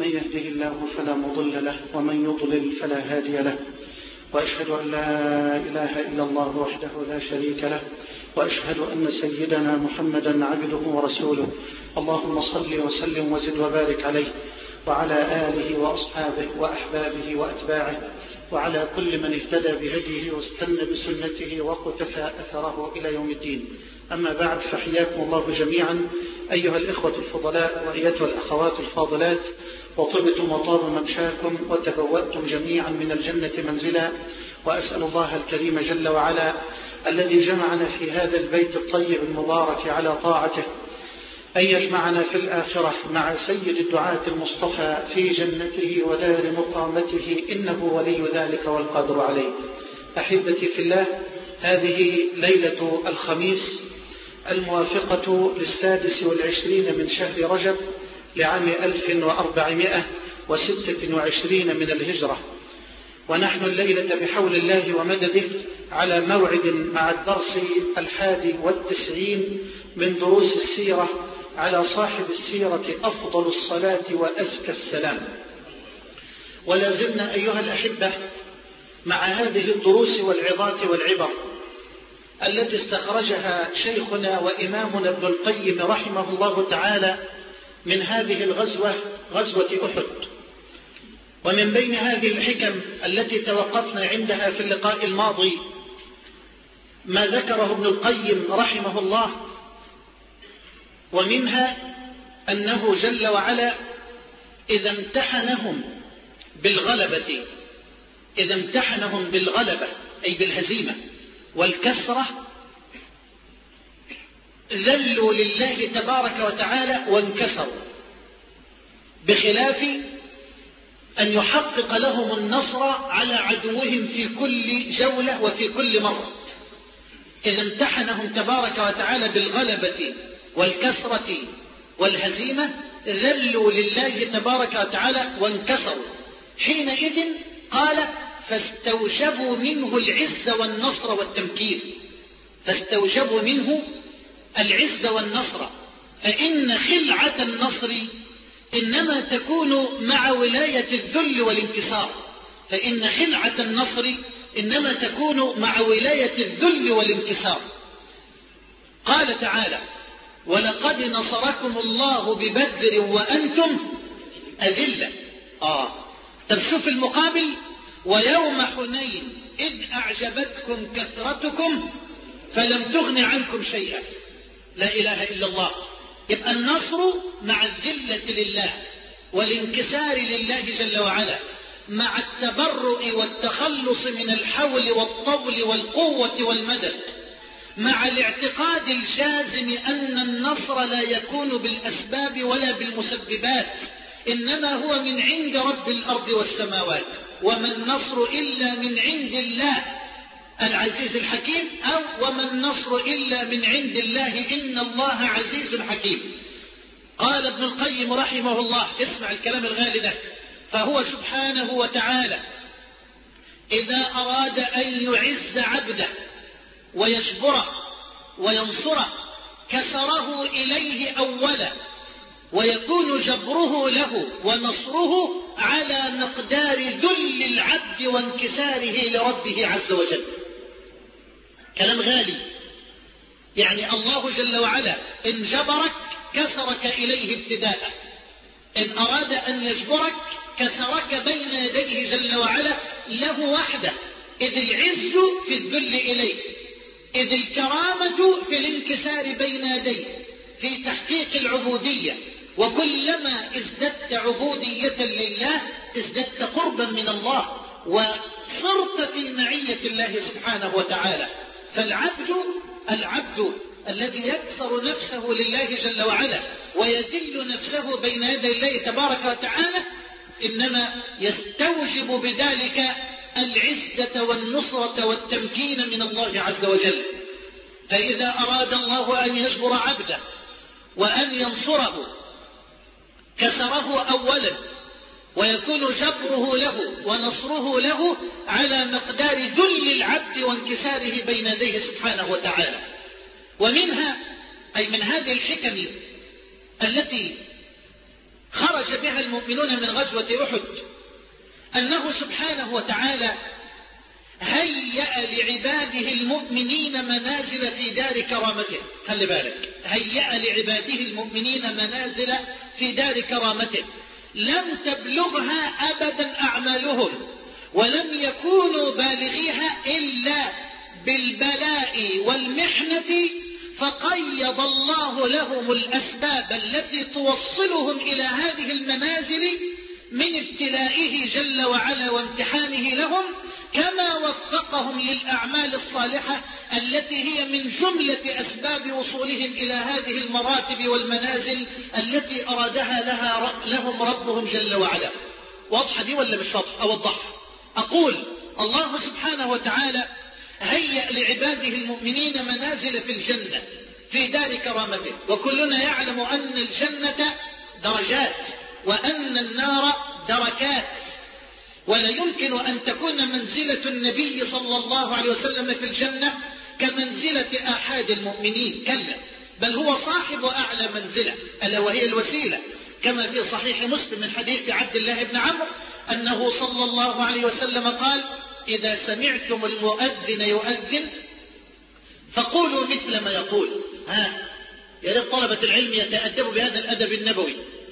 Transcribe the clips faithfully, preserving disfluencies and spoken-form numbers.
من يهده الله فلا مضل له ومن يضلل فلا هادي له، وأشهد أن لا إله إلا الله وحده لا شريك له، وأشهد أن سيدنا محمدا عبده ورسوله. اللهم صل وسلم وزد وبارك عليه وعلى آله وأصحابه وأحبابه وأتباعه وعلى كل من اهتدى بهديه واستنى بسنته وقتفى أثره إلى يوم الدين. أما بعد، فحياكم الله جميعا أيها الإخوة الفضلاء وأيتها الأخوات الفاضلات، وطبتم وطاب ممشاكم وتبوأتم جميعا من الجنة منزلا. وأسأل الله الكريم جل وعلا الذي جمعنا في هذا البيت الطيب المبارك على طاعته أن يجمعنا في الآخرة مع سيد الدعاة المصطفى في جنته ودار مقامته، إنه ولي ذلك والقادر عليه. أحبتي في الله، هذه ليلة الخميس الموافقة للسادس والعشرين من شهر رجب لعام ألف وأربعمائة وستة وعشرين من الهجرة، ونحن الليلة بحول الله ومدده على موعد مع الدرس الحادي والتسعين من دروس السيرة على صاحب السيرة أفضل الصلاة وأزكى السلام. ولا زلنا أيها الأحبة مع هذه الدروس والعظات والعبر التي استخرجها شيخنا وإمامنا ابن القيم رحمه الله تعالى من هذه الغزوة، غزوة أحد. ومن بين هذه الحكم التي توقفنا عندها في اللقاء الماضي ما ذكره ابن القيم رحمه الله، ومنها أنه جل وعلا إذا امتحنهم بالغلبة إذا امتحنهم بالغلبة أي بالهزيمة والكسرة ذلوا لله تبارك وتعالى وانكسروا، بخلاف أن يحقق لهم النصر على عدوهم في كل جولة وفي كل مرة. إذا امتحنهم تبارك وتعالى بالغلبة والكسرة والهزيمة ذلوا لله تبارك وتعالى وانكسروا. حينئذ قال فاستوجبوا منه العز والنصر والتمكين، فاستوجبوا منه العز والنصر، فإن خلعة النصر إنما تكون مع ولاية الذل والانكسار، فإن خلعة النصر إنما تكون مع ولاية الذل والانكسار. قال تعالى ولقد نصركم الله ببدر وأنتم أذلة. آه طب شوف المقابل، ويوم حنين إذ أعجبتكم كثرتكم فلم تغن عنكم شيئا. لا إله إلا الله. يبقى النصر مع الذلة لله والانكسار لله جل وعلا، مع التبرؤ والتخلص من الحول والطول والقوة والمدد، مع الاعتقاد الجازم أن النصر لا يكون بالأسباب ولا بالمسببات، إنما هو من عند رب الأرض والسماوات، وما النصر إلا من عند الله العزيز الحكيم، أو وما النصر إلا من عند الله إن الله عزيز حكيم. قال ابن القيم رحمه الله، اسمع الكلام الغالي ده، فهو سبحانه وتعالى إذا أراد أن يعز عبده ويجبره وينصره كسره إليه أولا، ويكون جبره له ونصره على مقدار ذل العبد وانكساره لربه عز وجل. كلام غالي، يعني الله جل وعلا إن جبرك كسرك إليه ابتداء، إن أراد أن يجبرك كسرك بين يديه جل وعلا له وحده، إذ العز في الذل إليه، إذ الكرامة في الانكسار بين يديه، في تحقيق العبودية. وكلما ازددت عبودية لله ازددت قربا من الله وصرت في معية الله سبحانه وتعالى. فالعبد العبد الذي يكسر نفسه لله جل وعلا ويذل نفسه بين يدي الله تبارك وتعالى إنما يستوجب بذلك العزة والنصرة والتمكين من الله عز وجل. فإذا أراد الله أن يجبر عبده وأن ينصره كسره أولا، ويكون جبره له ونصره له على مقدار ذل العبد وانكساره بين يديه سبحانه وتعالى. ومنها أي من هذه الحكم التي خرج بها المؤمنون من غزوة أحد أنه سبحانه وتعالى هيأ لعباده المؤمنين منازل في دار كرامته. خلي بالك، هيأ لعباده المؤمنين منازل في دار كرامته لم تبلغها أبدا أعمالهم، ولم يكونوا بالغيها إلا بالبلاء والمحنة، فقيض الله لهم الأسباب التي توصلهم إلى هذه المنازل من ابتلائه جل وعلا وامتحانه لهم، كما وفقهم للأعمال الصالحة التي هي من جملة أسباب وصولهم إلى هذه المراتب والمنازل التي أرادها لها لهم ربهم جل وعلا. واضحة دي ولا مش واضحة؟ أوضحها. أقول الله سبحانه وتعالى هيأ لعباده المؤمنين منازل في الجنة في دار كرامته، وكلنا يعلم أن الجنة درجات وأن النار دركات، ولا يمكن أن تكون منزلة النبي صلى الله عليه وسلم في الجنة كمنزلة أحد المؤمنين، كلا، بل هو صاحب أعلى منزلة ألا وهي الوسيلة، كما في صحيح مسلم من حديث عبد الله بن عمرو أنه صلى الله عليه وسلم قال: إذا سمعتم المؤذن يؤذن فقولوا مثل ما يقول. ها، يا ريت طلبة العلم يتأدبوا بهذا الأدب النبوي،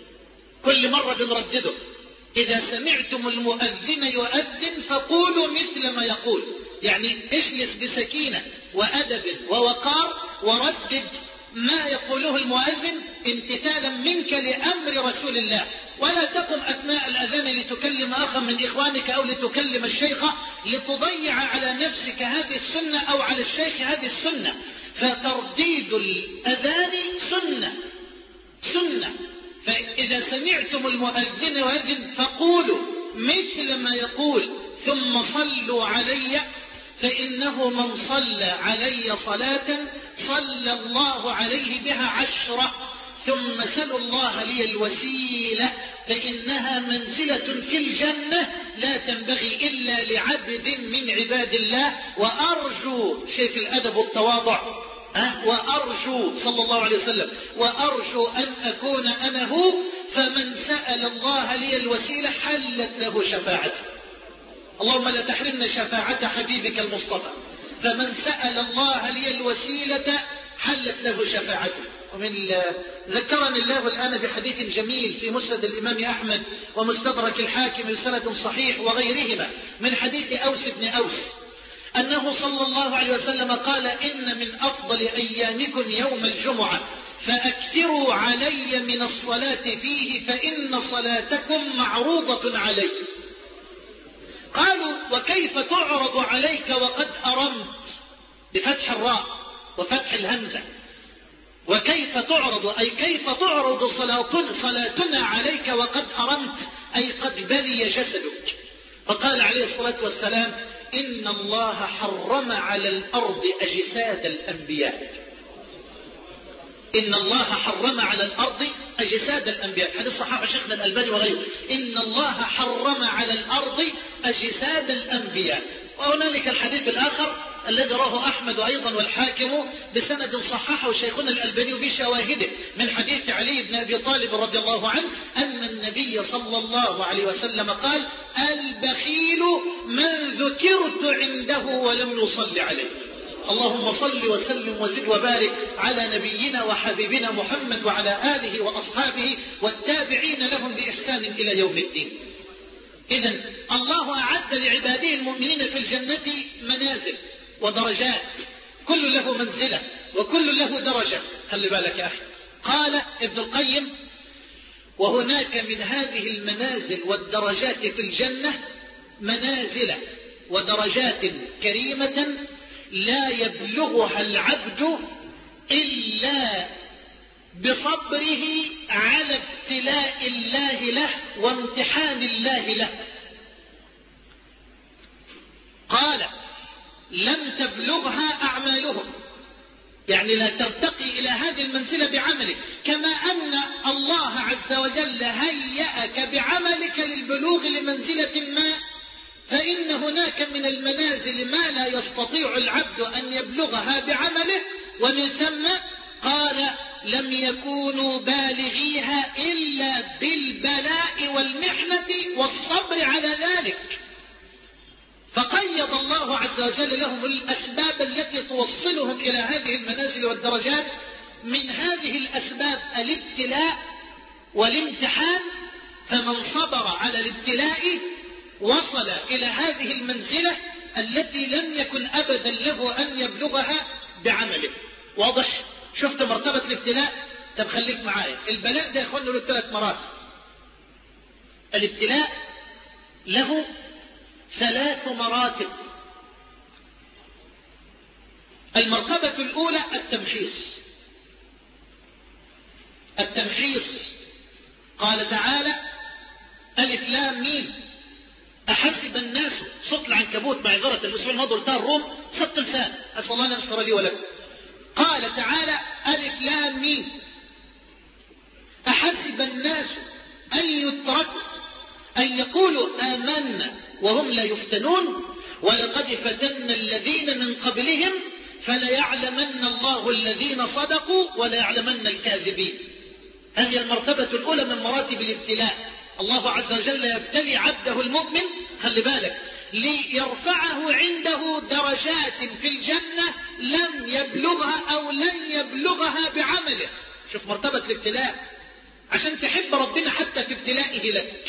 كل مرة بنردده: إذا سمعتم المؤذن يؤذن فقولوا مثل ما يقول، يعني اجلس بسكينة وأدب ووقار وردد ما يقوله المؤذن امتثالا منك لأمر رسول الله، ولا تقم أثناء الأذان لتكلم أخا من إخوانك أو لتكلم الشيخ لتضيع على نفسك هذه السنة أو على الشيخ هذه السنة. فترديد الأذان سنة سنة فإذا سمعتم المؤذن يؤذن فقولوا مثل ما يقول ثم صلوا علي، فإنه من صلى علي صلاة صلى الله عليه بها عشرة، ثم سلوا الله لي الوسيلة فإنها منزلة في الجنة لا تنبغي إلا لعبد من عباد الله. وأرجو شيخ الأدب والتواضع أه؟ وأرجو صلى الله عليه وسلم وأرجو أن أكون أنا هو، فمن سأل الله لي الوسيلة حلت له شفاعتي. اللهم لا تحرمنا شفاعة حبيبك المصطفى. فمن سأل الله لي الوسيلة حلت له شفاعته. ومن ذكرني الله الآن بحديث جميل في مسند الإمام أحمد ومستدرك الحاكم بسند صحيح وغيرهما من حديث أوس بن أوس أنه صلى الله عليه وسلم قال: إن من أفضل أيامكم يوم الجمعة فأكثروا علي من الصلاة فيه فإن صلاتكم معروضة علي. قالوا: وكيف تعرض عليك وقد أرمت؟ بفتح الراء وفتح الهمزة. وكيف تعرض أي كيف تعرض صلاتنا عليك وقد أرمت أي قد بلي جسدك. فقال عليه الصلاة والسلام: إن الله حرم على الأرض أجساد الأنبياء. إن الله حرم على الأرض أجساد الأنبياء، حديث صحابة شيخنا الألباني وغيره. إن الله حرم على الأرض أجساد الأنبياء. وهنالك الحديث الآخر الذي رواه أحمد أيضا والحاكم بسند صححه شيخنا الألباني بشواهده من حديث علي بن أبي طالب رضي الله عنه أن النبي صلى الله عليه وسلم قال: البخيل من ذكرت عنده ولم يصل عليه. اللهم صل وسلم وزد وبارك على نبينا وحبيبنا محمد وعلى آله وأصحابه والتابعين لهم بإحسان إلى يوم الدين. إذن الله أعد لعباده المؤمنين في الجنة منازل ودرجات، كل له منزلة وكل له درجة. خلي بالك يا أخي. قال ابن القيم: وهناك من هذه المنازل والدرجات في الجنة منازل ودرجات كريمة لا يبلغها العبد إلا بصبره على ابتلاء الله له وامتحان الله له. قال: لم تبلغها أعمالهم، يعني لا ترتقي إلى هذه المنزلة بعملك، كما أن الله عز وجل هيأك بعملك للبلوغ لمنزلة ما، فإن هناك من المنازل ما لا يستطيع العبد أن يبلغها بعمله. ومن ثم قال: لم يكونوا بالغيها إلا بالبلاء والمحنة والصبر على ذلك. فقيض الله عز وجل لهم الأسباب التي توصلهم إلى هذه المنازل والدرجات. من هذه الأسباب الابتلاء والامتحان، فمن صبر على الابتلاء وصل إلى هذه المنزلة التي لم يكن أبدا له أن يبلغها بعمله. واضح؟ شفت مرتبة الابتلاء؟ طب خليك معايا. البلاء ده يخلوا له ثلاث مراتب. الابتلاء له ثلاث مراتب. المرتبة الأولى التمحيص. التمحيص قال تعالى: ألف لام ميم أحسب الناس، صوت العنكبوت معذرة الأسبوع الماضي قلتها الروم سبت لسان، أسأل الله أن يغفر لي ولكم. قال تعالى: ألف لام ميم أحسب الناس أن يتركوا أن يقولوا آمنا وهم لا يفتنون ولقد فتنا الذين من قبلهم فليعلمن الله الذين صدقوا وليعلمن الكاذبين. هذه المرتبة الأولى من مراتب الابتلاء. الله عز وجل يبتلي عبده المؤمن، خلي بالك، ليرفعه عنده درجات في الجنة لم يبلغها أو لن يبلغها بعمله. شوف مرتبة الابتلاء عشان تحب ربنا حتى في ابتلائه لك.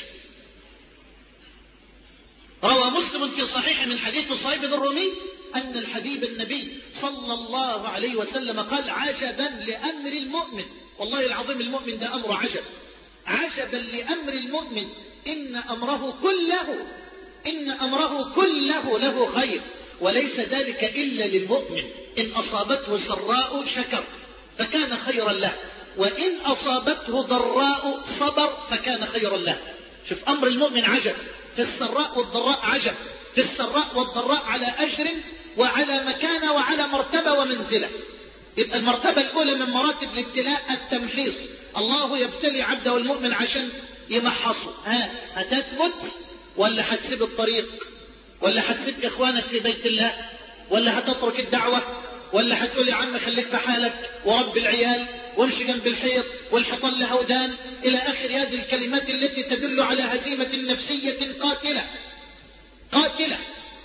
روى مسلم في صحيح من حديث صهيب الرومي أن الحبيب النبي صلى الله عليه وسلم قال: عجبا لأمر المؤمن. والله العظيم المؤمن ده أمر عجب. عجبا لأمر المؤمن إن أمره كله إن أمره كله له خير وليس ذلك إلا للمؤمن. إن أصابته سراء شكر فكان خيرا له، وإن أصابته ضراء صبر فكان خيرا له. شوف أمر المؤمن عجب، في السراء والضراء عجب، في السراء والضراء على أجر وعلى مكانة وعلى مرتبة ومنزلة. يبقى المرتبة الأولى من مراتب الابتلاء التمحيص. الله يبتلي عبده المؤمن عشان يمحصه. ها هتثبت ولا هتسيب الطريق، ولا هتسيب إخوانك في بيت الله، ولا هتترك الدعوة، ولا هتقول يا عم خليك في حالك ورب العيال وامشي جنب الحيط والحيطان له ودان إلى آخر هذه الكلمات التي تدل على هزيمة نفسية قاتلة قاتلة.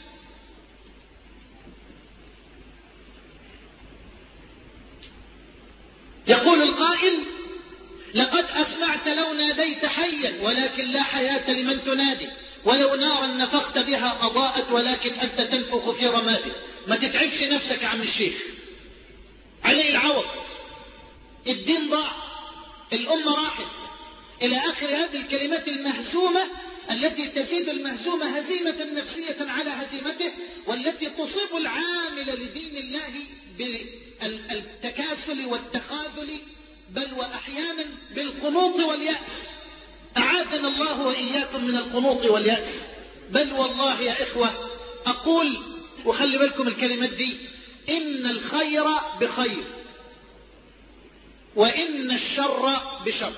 يقول القائل: لقد أسمعت لو ناديت حيا ولكن لا حياة لمن تنادي، ولو نارا نفخت بها أضاءت ولكن أنت تنفخ في رمادي. ما تتعبش نفسك يا عم الشيخ، عليه العوض، الدين ضاع، الأمة راحت، إلى آخر هذه الكلمات المهزومة التي تزيد المهزومة هزيمة نفسية على هزيمته، والتي تصيب العامل لدين الله بالتكاسل والتخاذل، بل وأحيانا بالقنوط واليأس. أعاذنا الله وإياكم من القنوط واليأس. بل والله يا إخوة أقول، وخلي بالكم الكلمات دي، إن الخير بخير وإن الشر بشر.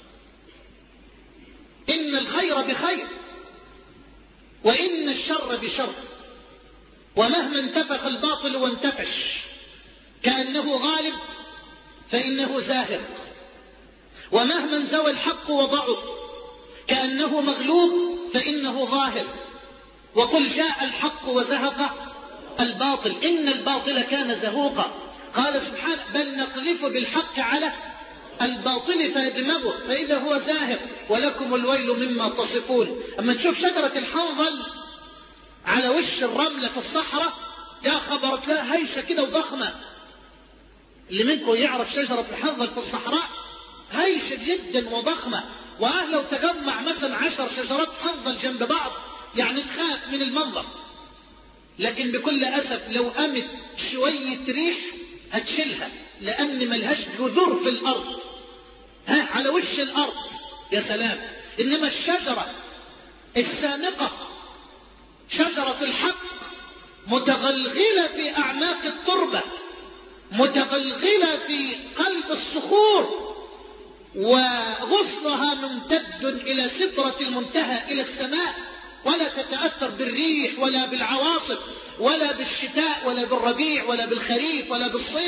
إن الخير بخير وإن الشر بشر. ومهما انتفخ الباطل وانتفش كأنه غالب فإنه زاهق، ومهما انزوى الحق وضعف كأنه مغلوب فإنه ظاهر. وقل جاء الحق وزهق الباطل إن الباطل كان زهوقا. قال سبحانه: بل نقذف بالحق على الباطل فيدمغه فإذا هو زاهق ولكم الويل مما تصفون. أما تشوف شجرة الحنظل على وش الرملة في الصحراء، يا خبر تلاقي هيشة كده وضخمة. اللي منكم يعرف شجرة الحنظل في الصحراء هيشة جدا وضخمة، وأهل لو تجمع مثلا عشر شجرات حنظل جنب بعض يعني تخاف من المنظر. لكن بكل أسف لو قامت شوية ريح هتشيلها، لأن ملهاش جذور في الأرض، ها على وش الأرض، يا سلام. إنما الشجرة السامقة شجرة الحق متغلغلة في أعماق التربة، متغلغلة في قلب الصخور، وغصنها ممتد إلى سدرة المنتهى إلى السماء، ولا تتأثر بالريح ولا بالعواصف ولا بالشتاء ولا بالربيع ولا بالخريف ولا بالصيف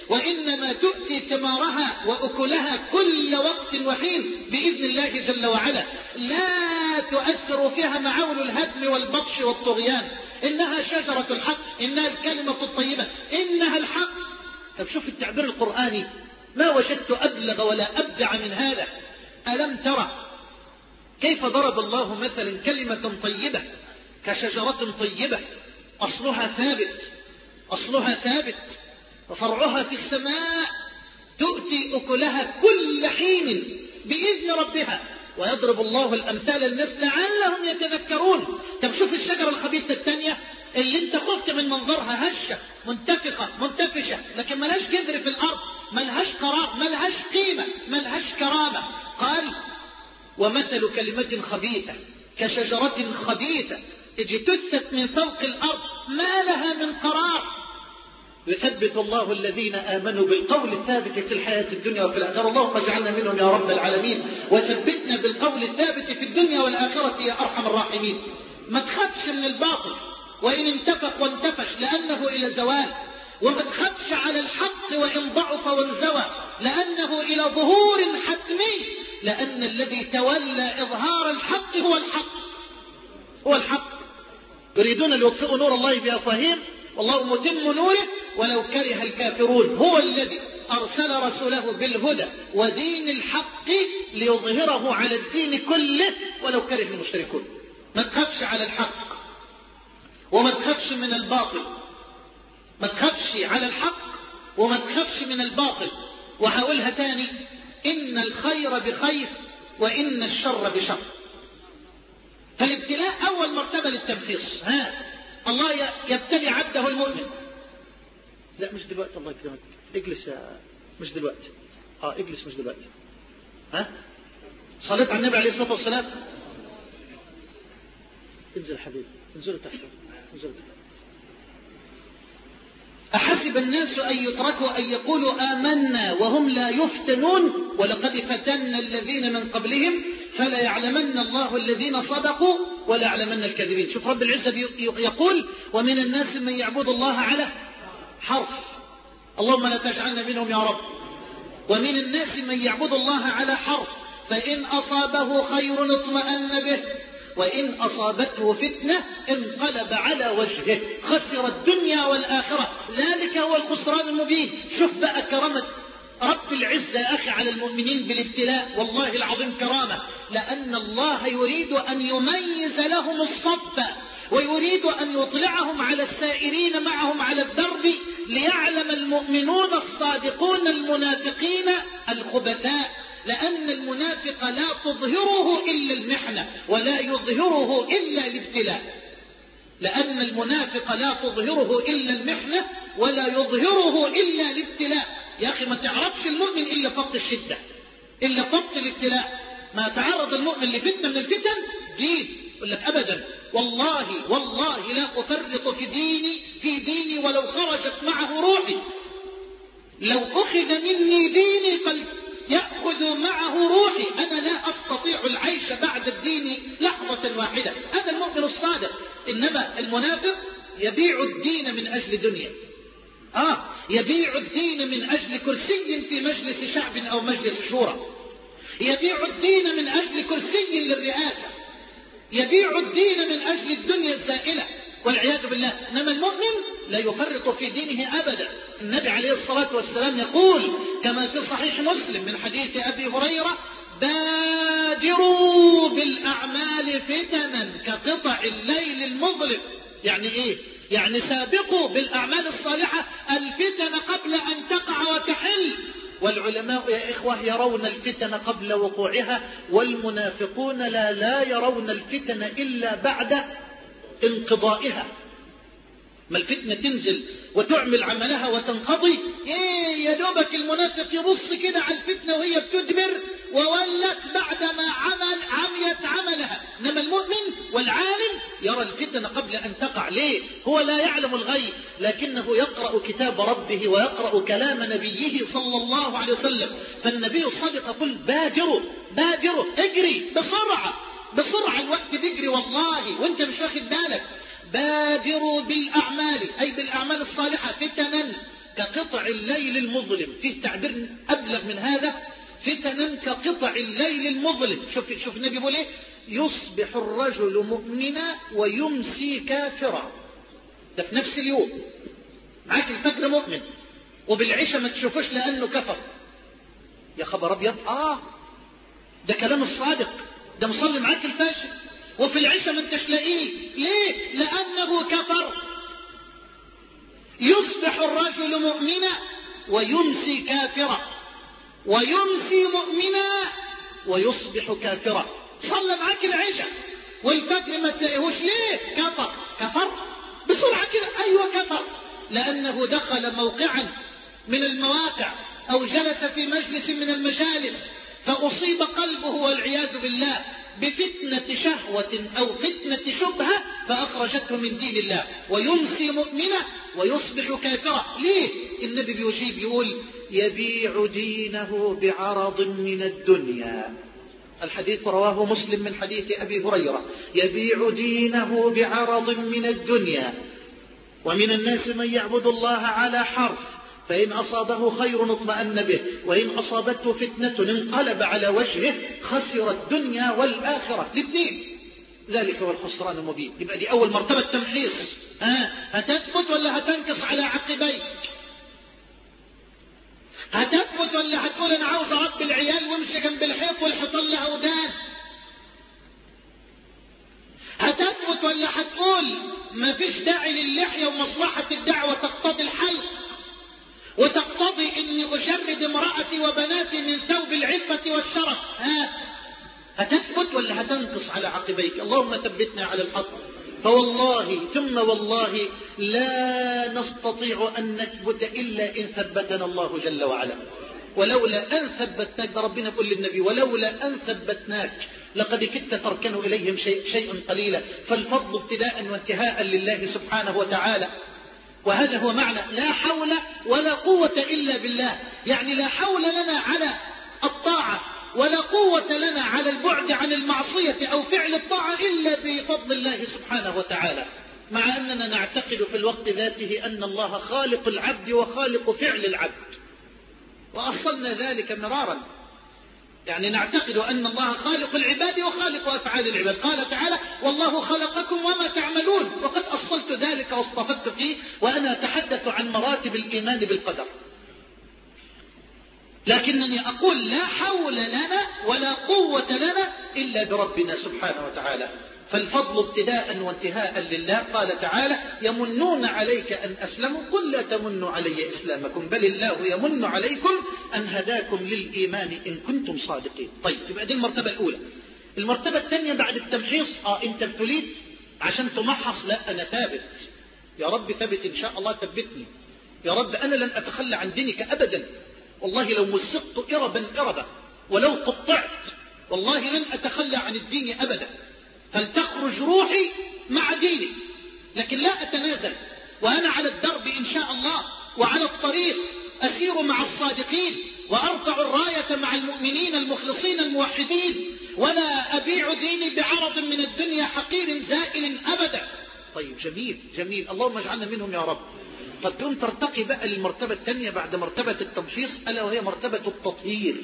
وإنما تؤتي ثمارها وأكلها كل وقت وحين بإذن الله جل وعلا، لا تؤثر فيها معاول الهدم والبطش والطغيان. إنها شجرة الحق، إنها الكلمة الطيبة، إنها الحق. طب شوف التعبير القرآني، ما وجدت أبلغ ولا أبدع من هذا. ألم ترى كيف ضرب الله مثلا كلمة طيبة كشجرة طيبة أصلها ثابت، أصلها ثابت وفرعها في السماء، تؤتي أكلها كل حين بإذن ربها، ويضرب الله الأمثال للناس لعلهم يتذكرون. طب شوف الشجرة الخبيثة الثانية اللي انت خفت من منظرها، هشة منتفخة منتفشة، لكن ملهاش جذر في الأرض، ملهاش قرار، ملهاش قيمة، ملهاش كرامة. قال ومثل كلمة خبيثة كشجرة خبيثة اجتثت من فوق الأرض ما لها من قرار، يثبت الله الذين آمنوا بالقول الثابت في الحياة الدنيا وفي الآخرة. اللهم اجعلنا منهم يا رب العالمين، وثبتنا بالقول الثابت في الدنيا والآخرة يا أرحم الراحمين. ما تخافش من الباطل وإن انتفق وانتفش لأنه إلى زوال، وما تخافش على الحق وإن ضعف وانزوى لأنه إلى ظهور حتمي، لأن الذي تولى إظهار الحق هو الحق، هو الحق. يريدون أن يطفئوا نور الله بأفواههم والله متم نوره ولو كره الكافرون. هو الذي أرسل رسوله بالهدى ودين الحق ليظهره على الدين كله ولو كره المشركون. ما تخافش على الحق وما تخافش من الباطل، ما تخافش على الحق وما تخافش من الباطل. وهقولها تاني، إن الخير بخير وإن الشر بشر. فالابتلاء أول مرتبة للتمحيص. ها الله يبتلي عبده المؤمن. لا مش دلوقتي، الله يكرمك اجلس يا، مش دلوقتي، اه اجلس مش دلوقتي. ها صليت على النبي عليه الصلاة والسلام. انزل حبيبي، انزلوا تحت، انزلوا تحت. أحسب الناس أن يتركوا أن يقولوا آمنا وهم لا يفتنون ولقد فتنا الذين من قبلهم فلا يعلمن الله الذين صدقوا ولا يعلمن الكاذبين. شوف رب العزة يقول ومن الناس من يعبد الله على حرف، اللهم لا تجعلنا منهم يا رب. ومن الناس من يعبد الله على حرف، فإن أصابه خير اطمأن به وإن أصابته فتنة انقلب على وجهه خسر الدنيا والآخرة، ذلك هو الخسران المبين. شوف بقى كرامة رب العزة يا أخي على المؤمنين بالابتلاء، والله العظيم كرامة، لأن الله يريد أن يميز لهم الصف ويريد أن يطلعهم على السائرين معهم على الدرب، ليعلم المؤمنون الصادقون المنافقين الخبثاء. لأن المنافق لا تظهره إلا المحنة ولا يظهره إلا الابتلاء. لأن المنافق لا تظهره إلا المحنة ولا يظهره إلا الابتلاء. يا أخي ما تعرفش المؤمن إلا فقط الشدة، إلا فقط الابتلاء. ما تعرض المؤمن لفتنة من الفتن دين يقول لك أبدا والله والله لا أفرط في ديني في ديني ولو خرجت معه روحي. لو أخذ مني ديني فل يأخذ معه روحي، أنا لا أستطيع العيش بعد الدين لحظة واحدة. هذا المؤمن الصادق. إنما المنافق يبيع الدين من أجل دنيا، آه يبيع الدين من أجل كرسي في مجلس شعب أو مجلس شورى، يبيع الدين من أجل كرسي للرئاسة، يبيع الدين من أجل الدنيا الزائلة والعياذ بالله. إنما المؤمن لا يفرط في دينه أبدا. النبي عليه الصلاة والسلام يقول كما في صحيح مسلم من حديث أبي هريرة بادروا بالأعمال فتنا كقطع الليل المظلم. يعني إيه؟ يعني سابقوا بالأعمال الصالحة الفتن قبل أن تقع وتحل. والعلماء يا إخوة يرون الفتن قبل وقوعها، والمنافقون لا لا يرون الفتن إلا بعد انقضائها. ما الفتنة تنزل وتعمل عملها وتنقضي، ايه يا دوبك المنافق يبص كده على الفتنة وهي بتدبر وولت بعدما عمل عميت عملها. انما المؤمن والعالم يرى الفتنة قبل ان تقع. ليه؟ هو لا يعلم الغيب لكنه يقرأ كتاب ربه ويقرأ كلام نبيه صلى الله عليه وسلم. فالنبي الصادق يقول بادروا بادروا اجري بسرعة بسرعة، الوقت بيجري والله وانت مش واخد بالك. بادروا بالأعمال أي بالأعمال الصالحة فتنا كقطع الليل المظلم. فيه تعبير أبلغ من هذا: فتنا كقطع الليل المظلم. شوف شوف النبي بيقول ايه: يصبح الرجل مؤمنا ويمسي كافرا. ده في نفس اليوم. معاك الفجر مؤمن وبالعشاء ما تشوفوش لأنه كفر. يا خبر أبيض. آه ده كلام الصادق. ده مصلي معاك الفجر وفي العشاء ما انتش لاقيه. ليه؟ لأنه كفر. يصبح الرجل مؤمنا ويمسي كافرا، ويمسي مؤمنا ويصبح كافرا. صلى معاك العشاء والفجر ما تلاقيهوش. ليه؟ كفر. كفر بسرعة كده. أيوة كفر، لأنه دخل موقعا من المواقع أو جلس في مجلس من المجالس فأصيب قلبه والعياذ بالله بفتنة شهوة أو فتنة شبهة فأخرجته من دين الله. ويمسي مؤمنا ويصبح كافرا. ليه؟ النبي بيجيب يقول: يبيع دينه بعرض من الدنيا. الحديث رواه مسلم من حديث أبي هريرة: يبيع دينه بعرض من الدنيا. ومن الناس من يعبد الله على حرف، فإن أصابه خير اطمأن به، وإن أصابته فتنة انقلب على وجهه، خسر الدنيا والآخرة الاثنين. ذلك هو الخسران المبين. يبقى دي أول مرتبة تمحيص. ها هتثبت ولا هتنكص على عقبيك؟ هتثبت ولا هتقول أنا عاوز أربي العيال وامشي جنب الحيط والحيطان لها ودان؟ هتثبت ولا هتقول ما فيش داعي للحية ومصلحة الدعوة تقتضي الحلق وتقتضي اني اجرد امرأتي وبناتي من ثوب العفة والشرف؟ ها هتثبت ولا هتنقص على عقبيك؟ اللهم ثبتنا على الحق. فوالله ثم والله لا نستطيع أن نثبت إلا إن ثبتنا الله جل وعلا. ولولا أن ثبتناك، ده ربنا يقول للنبي: ولولا أن ثبتناك لقد كدت تركن إليهم شيء شيئا قليلا. فالفضل ابتداء وانتهاء لله سبحانه وتعالى. وهذا هو معنى لا حول ولا قوة إلا بالله. يعني لا حول لنا على الطاعة ولا قوة لنا على البعد عن المعصية أو فعل الطاعة إلا بفضل الله سبحانه وتعالى. مع أننا نعتقد في الوقت ذاته أن الله خالق العبد وخالق فعل العبد، وأصلنا ذلك مرارا. يعني نعتقد أن الله خالق العباد وخالق أفعال العباد. قال تعالى: والله خلقكم وما تعملون. وقد أصلت ذلك واصطفدت فيه وأنا أتحدث عن مراتب الإيمان بالقدر. لكنني أقول لا حول لنا ولا قوة لنا إلا بربنا سبحانه وتعالى. فالفضل ابتداء وانتهاء لله. قال تعالى: يمنون عليك أن أسلموا، قل لا تمنوا علي إسلامكم بل الله يمن عليكم أن هداكم للإيمان إن كنتم صادقين. طيب يبقى دي المرتبة الأولى. المرتبة الثانية بعد التمحيص: آه أنت ابتليت عشان تمحص. لا، أنا ثابت يا رب، ثبت إن شاء الله، ثبتني يا رب. أنا لن أتخلى عن دينك أبدا. والله لو مسقت إربا إربا ولو قطعت والله لن أتخلى عن الدين أبدا. فلتخرج روحي مع ديني، لكن لا أتنازل. وأنا على الدرب إن شاء الله وعلى الطريق أسير مع الصادقين وأرفع الراية مع المؤمنين المخلصين الموحدين، ولا أبيع ديني بعرض من الدنيا حقير زائل أبدا. طيب جميل جميل، اللهم اجعلنا منهم يا رب. طب تقوم ترتقي بقى للمرتبة الثانية بعد مرتبة التمحيص، ألا وهي مرتبة التطهير.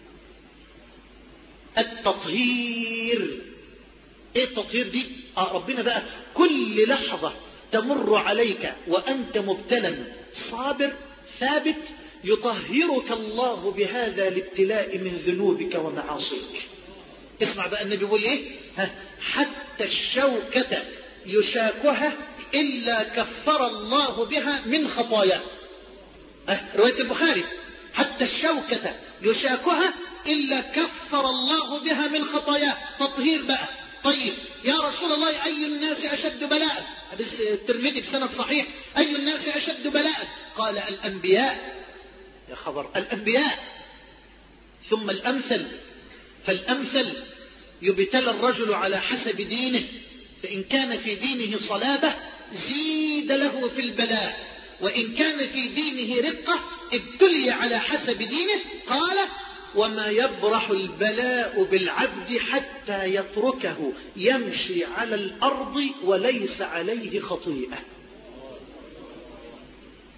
التطهير ايه التطهير دي؟ آه ربنا بقى كل لحظة تمر عليك وأنت مبتلى صابر ثابت يطهرك الله بهذا الابتلاء من ذنوبك ومعاصيك. اسمع بقى النبي يقول ايه؟ ها حتى الشوكة يشاكها إلا كفر الله بها من خطاياه. رواية البخاري: حتى الشوكة يشاكها إلا كفر الله بها من خطاياه. تطهير بقى. طيب يا رسول الله أي الناس أشد بلاء؟ حديث الترمذي بسند صحيح: أي الناس أشد بلاء؟ قال: الأنبياء. يا خبر، الأنبياء. ثم الأمثل فالأمثل. يبتلى الرجل على حسب دينه، فإن كان في دينه صلابة زيد له في البلاء، وإن كان في دينه رقة ابتلي على حسب دينه. قال: وما يبرح البلاء بالعبد حتى يتركه يمشي على الأرض وليس عليه خطيئة.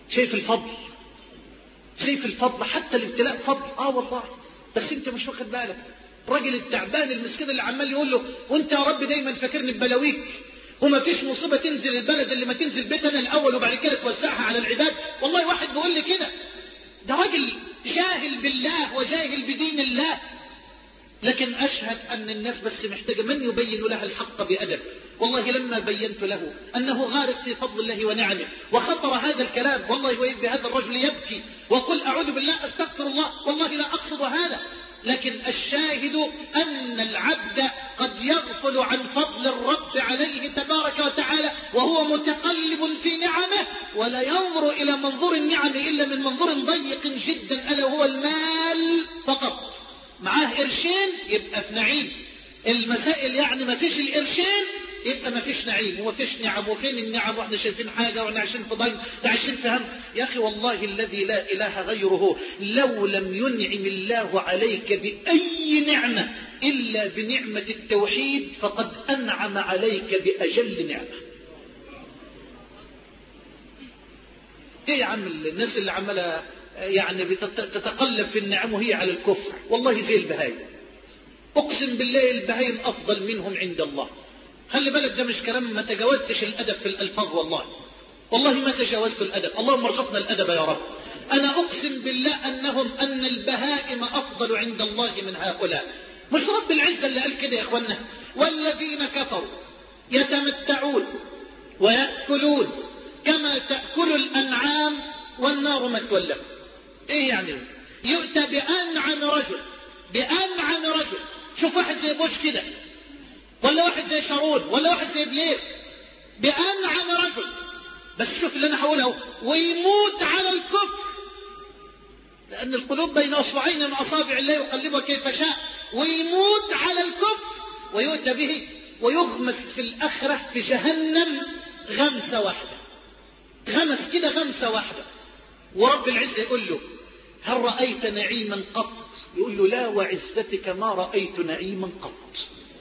شايف الفضل، شايف الفضل، حتى الابتلاء فضل. اه والله، بس انت مش واخد بالك. الراجل التعبان المسكين اللي عمال يقول له وانت يا رب دايما فاكرني ببلاويك، وما فيش مصيبة تنزل البلد اللي ما تنزل بيتنا الأول وبعد كده توسعها على العباد. والله واحد بيقول لي كده، ده راجل جاهل بالله وجاهل بدين الله. لكن أشهد أن الناس بس محتاجة من يبين لها الحق بأدب. والله لما بينت له أنه غارق في فضل الله ونعمه وخطر هذا الكلام، والله وإذ بهذا الرجل يبكي وقل أعوذ بالله أستغفر الله، والله لا أقصد هذا. لكن الشاهد أن العبد قد يغفل عن فضل الرب عليه تبارك وتعالى وهو متقلب في نعمه، ولا ينظر إلى منظور النعم إلا من منظور ضيق جدا، ألا هو المال فقط. معاه قرشين يبقى في نعيم. المسائل يعني ما فيش القرشين يبقى ما فيش نعيم وما فيش نعم. وفين النعم واحنا شايفين حاجة واحنا عايشين في ضيق عايشين في هم؟ يا أخي والله الذي لا إله غيره، لو لم ينعم الله عليك بأي نعمة إلا بنعمة التوحيد فقد أنعم عليك بأجل نعمة. ايه يا عم الناس اللي عمالة يعني بتتقلب في النعم وهي على الكفر؟ والله زي البهايم، اقسم بالله البهايم افضل منهم عند الله. خلي بالك ده مش كلام، ما تجاوزتش الادب في الالفاظ، والله والله ما تجاوزت الادب. اللهم ارزقنا الادب يا رب. انا اقسم بالله انهم ان البهائم افضل عند الله من هؤلاء. مش رب العزة اللي قال كده يا اخوانا؟ والذين كفروا يتمتعون ويأكلون كما تأكل الأنعام والنار مثوى لهم. ايه يعني؟ يؤتى بأنعم رجل، بأنعم رجل. شوف واحد زي بوش كده، ولا واحد زي شارون، ولا واحد زي بلير، بأنعم رجل. بس شوف اللي انا هقوله، ويموت على الكفر، لأن القلوب بين أصبعين من أصابع الله يقلبها كيف شاء. ويموت على الكفر ويؤتى به ويغمس في الآخرة في جهنم غمسة واحدة، غمس كده غمسة واحدة. ورب العزة يقول له هل رأيت نعيما قط؟ يقول له لا وعزتك ما رأيت نعيما قط.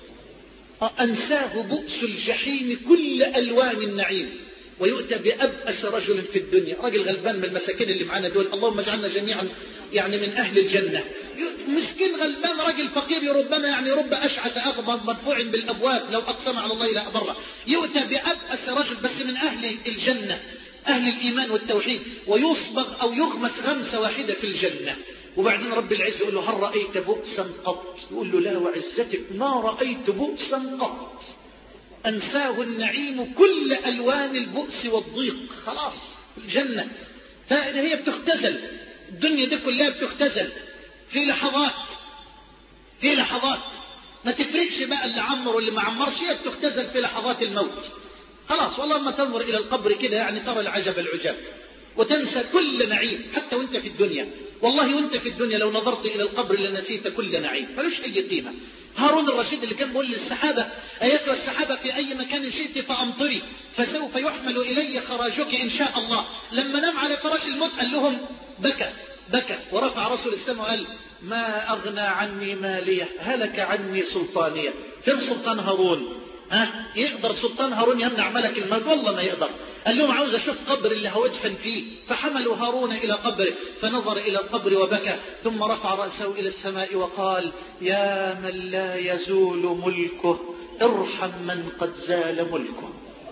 أنساه بؤس الجحيم كل ألوان النعيم. ويؤتى بأبأس رجل في الدنيا، راجل غلبان من المساكين اللي معانا دول، اللهم اجعلنا جميعا يعني من أهل الجنة. مسكين غلبان راجل فقير، ربما يعني رب أشعث أغبر مدفوع بالأبواب لو أقسم على الله لا أبره. يؤتى بأبأس رجل بس من أهل الجنة، أهل الإيمان والتوحيد، ويصبغ أو يغمس غمسة واحدة في الجنة. وبعدين رب العزة يقول له هل رأيت بؤسا قط؟ يقول له لا وعزتك ما رأيت بؤسا قط. أنساه النعيم كل ألوان البؤس والضيق. خلاص الجنة فهي بتختزل، الدنيا دي كلها بتختزل في لحظات، في لحظات ما تفرقش بقى اللي عمر واللي ما عمرش، هي بتختزل في لحظات الموت. خلاص والله ما تنظر إلى القبر كده يعني ترى العجب العجاب وتنسى كل نعيم حتى وانت في الدنيا. والله وانت في الدنيا لو نظرت إلى القبر لنسيت كل نعيم، ملوش أي قيمة. هارون الرشيد اللي كان بيقول للسحابة أيتها السحابة في أي مكان شئت فأمطري فسوف يحمل إلي خراجك إن شاء الله، لما نام على فراش الموت قال لهم بكى بكى ورفع رسول السماء وقال ما أغنى عني مالية هلك عني سلطانية. فين سلطان هارون؟ ها يقدر سلطان هارون يمنع ملك الموت؟ والله ما يقدر. قال لهم عاوز اشوف قبر اللي هودفن فيه. فحملوا هارون الى قبره فنظر الى القبر وبكى، ثم رفع رأسه الى السماء وقال يا من لا يزول ملكه ارحم من قد زال ملكه.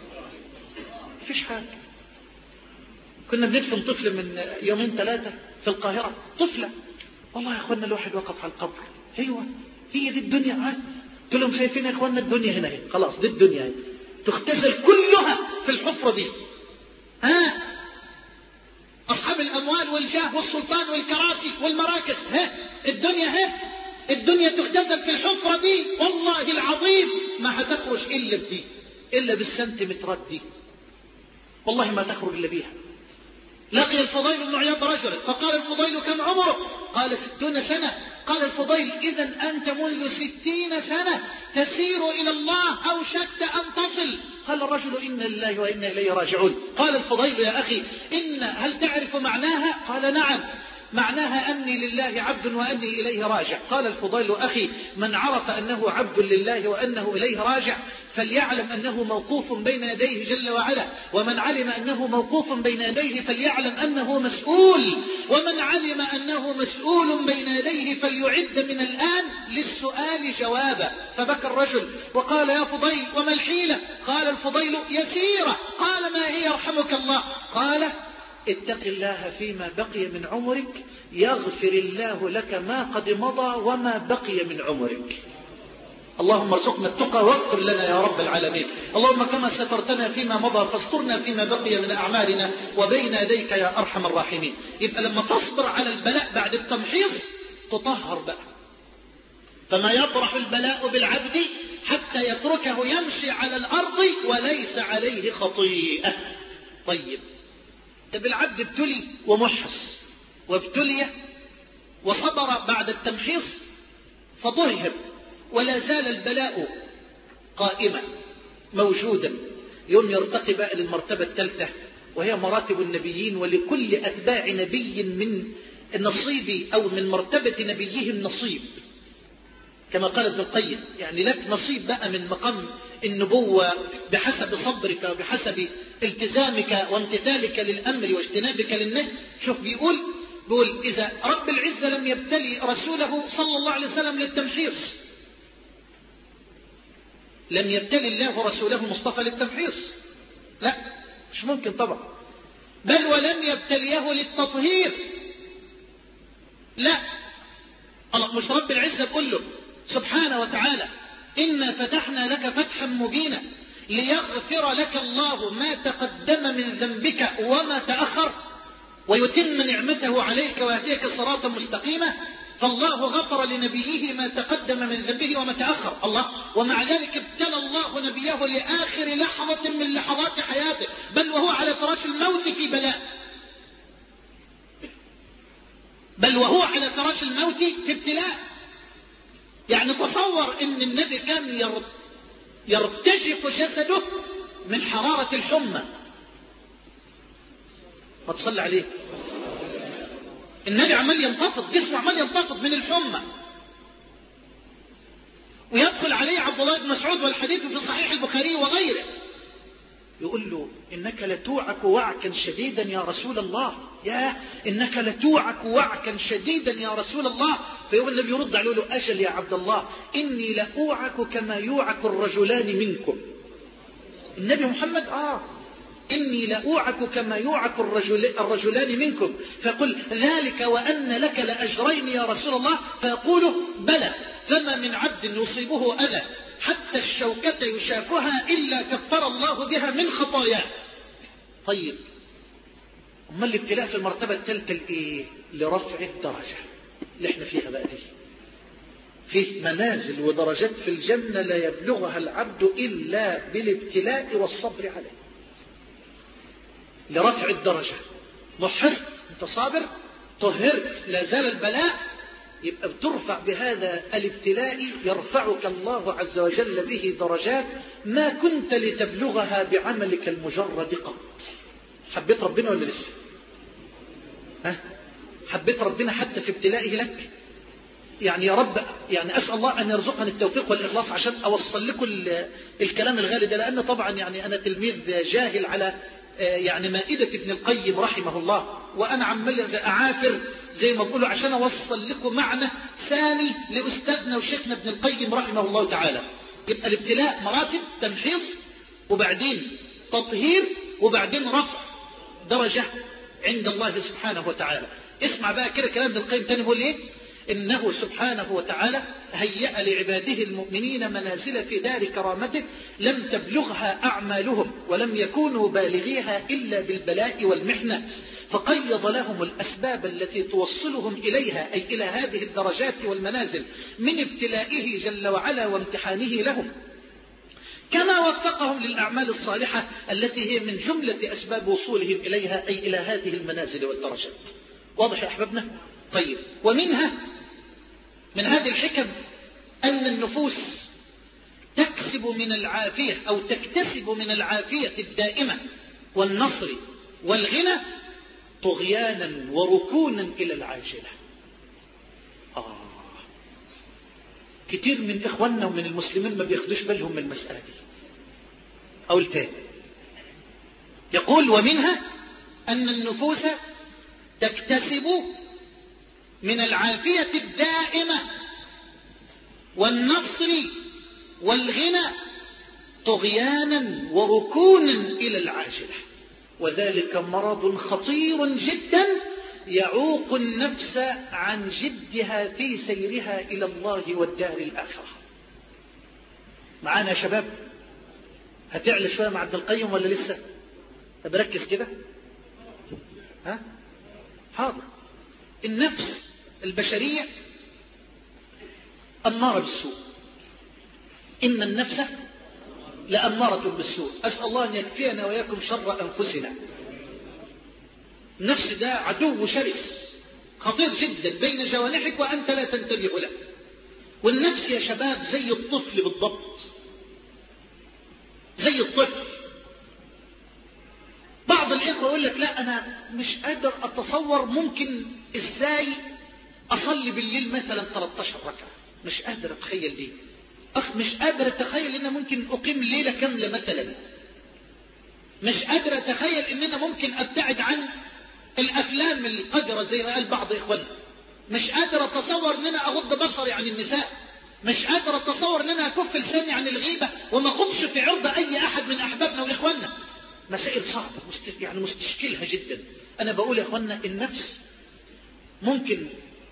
مفيش حاجة. كنا بندفن طفل من يومين ثلاثة في القاهرة، طفلة والله يا اخوانا الواحد وقف على القبر. ايوه هي دي الدنيا. ها قلت لهم شايفين يا اخوانا الدنيا هنا هي خلاص، دي الدنيا هي تختزل كلها في الحفرة دي. ها اصحاب الاموال والجاه والسلطان والكراسي والمراكز، ها الدنيا ها الدنيا تختزل في الحفرة دي. والله العظيم ما هتخرج الا بدي، الا بالسنتيمترات دي، والله ما تخرج الا بيها. لقي الفضيل بن عياض رجلا فقال الفضيل كم عمره؟ قال ستون سنة. قال الفضيل إذن أنت منذ ستين سنة تسير إلى الله أوشكت أن تصل. قال الرجل إنا لله وإنا إليه راجعون. قال الفضيل يا أخي إن هل تعرف معناها؟ قال نعم. معناها أني لله عبد وأني إليه راجع. قال الفضيل: أخي، من عرف أنه عبد لله وأنه إليه راجع فليعلم أنه موقوف بين يديه جل وعلا، ومن علم أنه موقوف بين يديه فليعلم أنه مسؤول، ومن علم أنه مسؤول بين يديه فليعد من الآن للسؤال جوابا. فبكى الرجل وقال: يا فضيل وما الحيلة؟ قال الفضيل: يسيرة. قال: ما هي يرحمك الله؟ قال: اتق الله فيما بقي من عمرك يغفر الله لك ما قد مضى وما بقي من عمرك. اللهم ارزقنا التقى واغفر لنا يا رب العالمين. اللهم كما سترتنا فيما مضى فاسترنا فيما بقي من أعمالنا وبين يديك يا أرحم الراحمين. يبقى لما تصبر على البلاء بعد التمحيص تطهر بقى. فما يطرح البلاء بالعبد حتى يتركه يمشي على الأرض وليس عليه خطيئة. طيب، طب العبد ابتلي ومحص وابتلي وصبر بعد التمحيص فطهر ولا زال البلاء قائما موجودا، يوم يرتقي بقى للمرتبة الثالثة وهي مراتب النبيين، ولكل أتباع نبي من النصيب أو من مرتبة نبيهم نصيب، كما قال ابن القيم. يعني لك نصيب بقى من مقام النبوة بحسب صبرك وبحسب التزامك وامتثالك للأمر واجتنابك للنهي. شوف بيقول بيقول إذا رب العزة لم يبتلي رسوله صلى الله عليه وسلم للتمحيص، لم يبتلي الله رسوله مصطفى للتمحيص، لا مش ممكن طبعا. بل ولم يبتليه للتطهير، لا. الله مش رب العزة بيقول له سبحانه وتعالى: إنا فتحنا لك فتحا مبينا ليغفر لك الله ما تقدم من ذنبك وما تأخر ويتم نعمته عليك ويهديك صراطا مستقيما. فالله غفر لنبيه ما تقدم من ذنبه وما تأخر. الله ومع ذلك ابتلى الله نبيه لآخر لحظة من لحظات حياته، بل وهو على فراش الموت في بلاء، بل وهو على فراش الموت في ابتلاء. يعني تصور ان النبي كان يرتجف جسده من حرارة الحمى. ما تصلي عليه، النبي عمال ينتفض، جسمه عمال ينتفض من الحمى. ويدخل عليه عبد الله بن مسعود والحديث في صحيح البخاري وغيره، يقول له: إنك لتوعك وعكا شديدا يا رسول الله، يا إنك لتوعك وعكا شديدا يا رسول الله. فيقول النبي يرد عليه له: أجل يا عبد الله، إني لأوعك كما يوعك الرجلان منكم. النبي محمد آه إني لأوعك كما يوعك الرجل الرجلان منكم. فيقول: ذلك وأن لك لأجرين يا رسول الله. فيقول: بلى، فما من عبد يصيبه أذى حتى الشوكة يشاكها إلا كفر الله بها من خطاياه. طيب، أما الابتلاء في المرتبة الثالثة لإيه؟ لرفع الدرجة اللي احنا فيها بقى دي. فيه منازل ودرجات في الجنة لا يبلغها العبد إلا بالابتلاء والصبر عليه. لرفع الدرجة، محست انت صابر، طهرت، لا زال البلاء، يبقى بترفع بهذا الابتلاء، يرفعك الله عز وجل به درجات ما كنت لتبلغها بعملك المجرد قط. حبيت ربنا ولا لسه؟ ها؟ حبيت ربنا حتى في ابتلائه لك؟ يعني يا رب، يعني أسأل الله أن يرزقني التوفيق والإخلاص عشان أوصل لكم الكلام الغالي ده، لأن طبعا يعني أنا تلميذ جاهل على يعني مائدة ابن القيم رحمه الله، وأنا عمال أعافر زي ما بقوله عشان أوصل لكم معنى ثاني لأستاذنا وشيخنا ابن القيم رحمه الله تعالى. يبقى الابتلاء مراتب: تمحيص، وبعدين تطهير، وبعدين رفع درجة عند الله سبحانه وتعالى. اسمع بقى كده كلام ابن القيم تاني، بيقول ايه؟ إنه سبحانه وتعالى هيأ لعباده المؤمنين منازل في دار كرامته لم تبلغها أعمالهم ولم يكونوا بالغيها إلا بالبلاء والمحنة، فقيض لهم الأسباب التي توصلهم إليها، أي إلى هذه الدرجات والمنازل، من ابتلائه جل وعلا وامتحانه لهم، كما وفقهم للأعمال الصالحة التي هي من جملة أسباب وصولهم إليها، أي إلى هذه المنازل والدرجات. واضح يا أحبابنا؟ طيب، ومنها من هذه الحكم أن النفوس تكسب من العافية أو تكتسب من العافية الدائمة والنصر والغنى طغيانا وركونا إلى العاجلة. آه كتير من إخواننا ومن المسلمين ما بياخدوش بالهم من المسألة دي. أقول تاني، يقول ومنها أن النفوس تكتسب من العافية الدائمة والنصر والغنى طغيانا وركونا إلى العاجلة، وذلك مرض خطير جدا يعوق النفس عن جدها في سيرها إلى الله والدار الآخرة. معانا يا شباب؟ هتعلى شوية مع ابن القيم ولا لسه؟ بركز كده. ها؟ حاضر. النفس البشرية أمارة بالسوء، إن النفس لأمارة بالسوء. أسأل الله أن يكفينا وإياكم شر أنفسنا. النفس ده عدو شرس خطير جدا بين جوانحك وأنت لا تنتبه له. والنفس يا شباب زي الطفل بالضبط، زي الطفل. بعض الإخوة يقول لك لا أنا مش قادر أتصور ممكن إزاي أصلي بالليل مثلا ثلاثة عشر ركعة، مش قادر أتخيل دي. أخ مش قادر أتخيل إن ممكن أقيم ليلة كاملة مثلا، مش قادر أتخيل إن أنا ممكن أبتعد عن الأفلام القذرة زي ما قال بعض إخواننا، مش قادر أتصور إن أنا أغض بصري عن النساء، مش قادر أتصور إن أنا أكف لساني عن الغيبة وما أخدش في عرض أي أحد من أحبابنا وإخواننا. مسائل صعبة يعني مستشكلها جدا. أنا بقول يا إخواننا النفس ممكن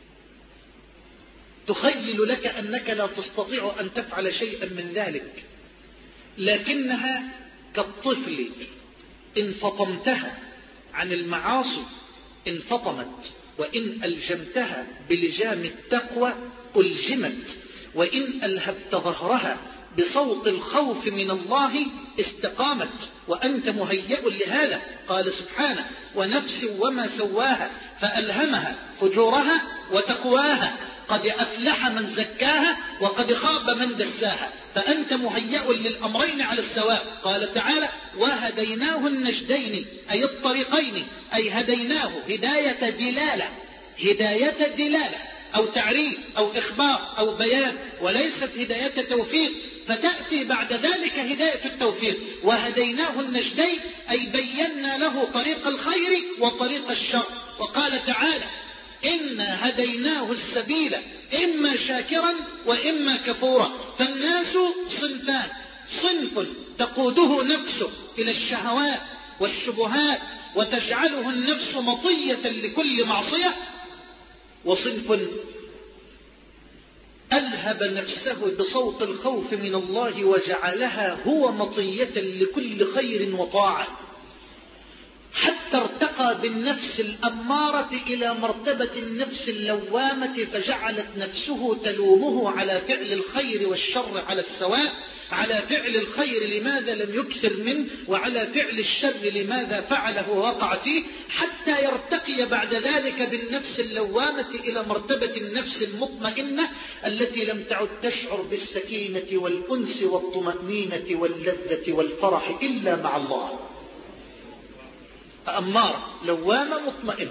تخيل لك أنك لا تستطيع أن تفعل شيئا من ذلك، لكنها كالطفل إن فطمتها عن المعاصي انفطمت، وإن ألجمتها بلجام التقوى ألجمت، وإن ألهبت ظهرها بصوت الخوف من الله استقامت، وأنت مهيأ لهذا. قال سبحانه ونفس وما سواها فألهمها فجورها وتقواها قد أفلح من زكاها وقد خاب من دساها، فأنت مهيأ للأمرين على السواء. قال تعالى وهديناه النجدين أي الطريقين، أي هديناه هداية دلالة، هداية دلالة أو تعريف أو إخبار أو بيان، وليست هداية توفيق، فتأتي بعد ذلك هداية التوفيق. وهديناه النجدين أي بينا له طريق الخير وطريق الشر. وقال تعالى إنا هديناه السبيل إما شاكرا وإما كفورا. فالناس صنفان، صنف تقوده نفسه إلى الشهوات والشبهات وتجعله النفس مطية لكل معصية، وصنف ألهب نفسه بصوت الخوف من الله وجعلها هو مطية لكل خير وطاعة، حتى ارتقى بالنفس الأمارة إلى مرتبة النفس اللوامة، فجعلت نفسه تلومه على فعل الخير والشر على السواء، على فعل الخير لماذا لم يكثر منه، وعلى فعل الشر لماذا فعله ووقع فيه، حتى يرتقي بعد ذلك بالنفس اللوامة إلى مرتبة النفس المطمئنة التي لم تعد تشعر بالسكينة والأنس والطمأنينة واللذة والفرح إلا مع الله. أمارة لوامة مطمئنة.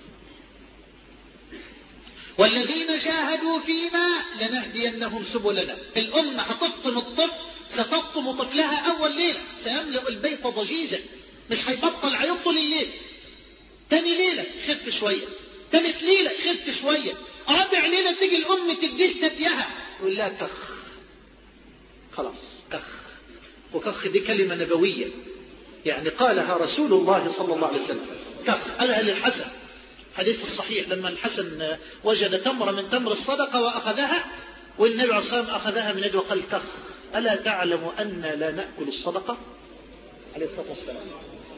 والذين جاهدوا فينا لنهدينهم سبلنا. الأمة هتفطم الطفل، ستفطم طفلها أول ليلة، سيملأ البيت ضجيجا، مش هيبطل عيط طول الليل. تاني ليلة خف شوية، تالت ليلة خف شوية، رابع ليلة تيجي الأم تديه ثديها يقول لها كخ، خلاص كخ. وكخ دي كلمة نبوية، يعني قالها رسول الله صلى الله عليه وسلم. كخ قالها للحسن، حديث الصحيح لما الحسن وجد تمرة من تمر الصدقة وأخذها، والنبي عليه الصلاة والسلام أخذها من يده وقال كخ ألا تعلم أن لا نأكل الصدقة عليه الصلاة والسلام.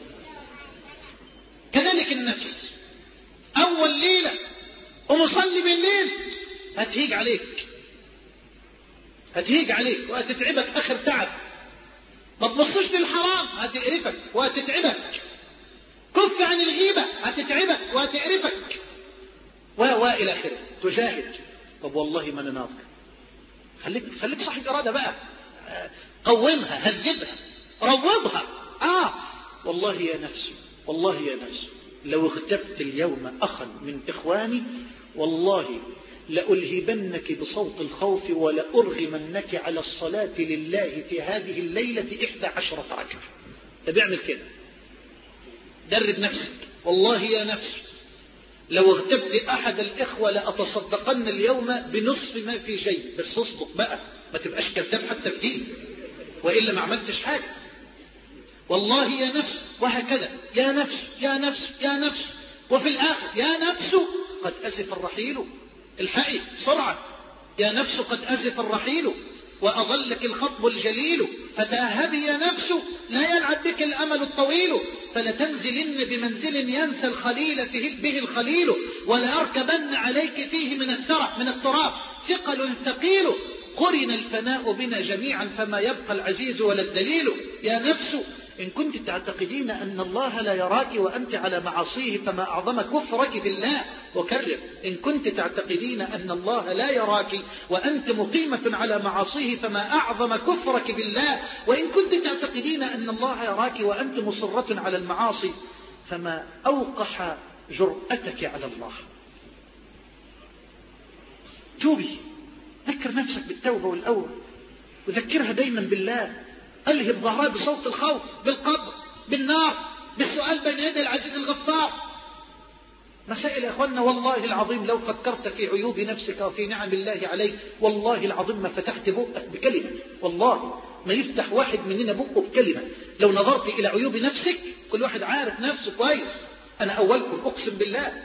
كذلك النفس أول ليلة ومصلي بالليل هتهيج عليك، هتهيج عليك وهتتعبك آخر تعب. ما تبصش للحرام هتقرفك وهتتعبك، كف عن الغيبة هتتعبك وهتقرفك، وإلى آخره. تجاهد. طب والله ما انا ناظر، خليك خليك صاحب إرادة بقى، قومها، هذبها، روضها. آه والله يا نفس، والله يا نفس لو اغتبت اليوم أخا من إخواني والله لألهبنك بصوت الخوف ولأرغمنك على الصلاة لله في هذه الليلة إحدى عشرة ركعة. ده بيعمل كده. درب نفسك. والله يا نفس لو اغتبت أحد الإخوة لأتصدقن اليوم بنصف ما في شيء. بس اصدق بقى، ما تبقاش كذاب حتى في دين، وإلا ما عملتش حاجة. والله يا نفس، وهكذا يا نفس يا نفس يا نفس، وفي الآخر يا نفس قد أسف الرحيل. الحقي بسرعة. يا نفس قد أسف الرحيل وأظلك الخطب الجليل، فتاهبي يا نفس لا يلعب بك الأمل الطويل، فلتنزلن بمنزل ينسى الخليل فيه به الخليل، ولا أركبن عليك فيه من الثرى من التراب ثقل ثقيل، قرن الفناء بنا جميعا فما يبقى العزيز ولا الدليل. يا نفس إن كنت تعتقدين أن الله لا يراك وأنت على معاصيه فما أعظم كفرك بالله. وكرر: إن كنت تعتقدين أن الله لا يراك وأنت مقيمة على معاصيه فما أعظم كفرك بالله. وإن كنت تعتقدين أن الله يراك وأنت مصرة على المعاصي فما أوقح جرأتك على الله. توبي، ذكر نفسك بالتوبة والأوبة، وذكرها دايما بالله. ألهب ظهرها بصوت الخوف، بالقبر، بالنار، بالسؤال بين يدي العزيز الغفار. مسائل يا أخوانا والله العظيم لو فكرت في عيوب نفسك وفي نعم الله عليك والله العظيم ما فتحت بقك بكلمة. والله ما يفتح واحد مننا بقه بكلمة. لو نظرت إلى عيوب نفسك، كل واحد عارف نفسه كويس، أنا أولكم أقسم بالله،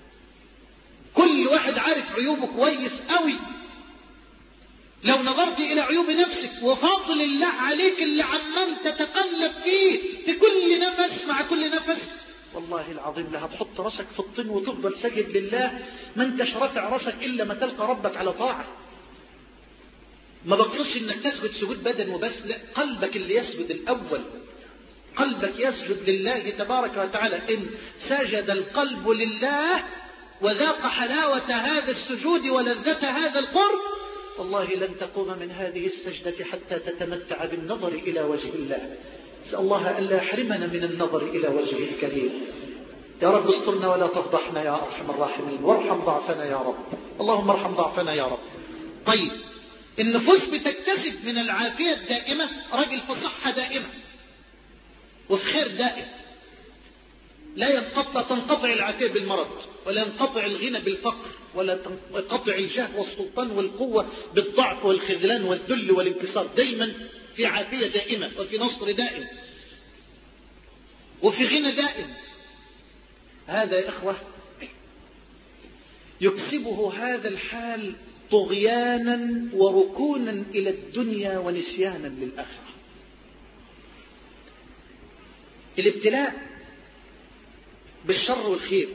كل واحد عارف عيوبه كويس قوي. لو نظرت إلى عيوب نفسك وفضل الله عليك اللي عمال تتقلب فيه في كل نفس مع كل نفس، والله العظيم لا هتحط راسك في الطين وتفضل سجد لله. ما انتش رافع راسك إلا ما تلقى ربك على طاعة. ما بقصدش انك تسجد سجود بدن وبس، لا، قلبك اللي يسجد الأول. قلبك يسجد لله تبارك وتعالى. إن سجد القلب لله وذاق حلاوة هذا السجود ولذة هذا القرب، والله لن تقوم من هذه السجدة حتى تتمتع بالنظر إلى وجه الله. أسأل الله ألا يحرمنا من النظر إلى وجهه الكريم. يا رب استرنا ولا تفضحنا يا أرحم الراحمين، وارحم ضعفنا يا رب. اللهم ارحم ضعفنا يا رب. طيب، النفوس بتكتسب من العافية الدائمة. راجل في صحة دائمة وفي خير دائم، لا ينقطع تنقطع العافية بالمرض، ولا ينقطع الغنى بالفقر، ولا تنقطع الجاه والسلطان والقوة بالضعف والخذلان والذل والانكسار. دايما في عافية دائمة وفي نصر دائم وفي غنى دائم. هذا يا إخوة يكسبه هذا الحال طغيانا وركونا إلى الدنيا ونسيانا للآخرة. الابتلاء بالشر والخير.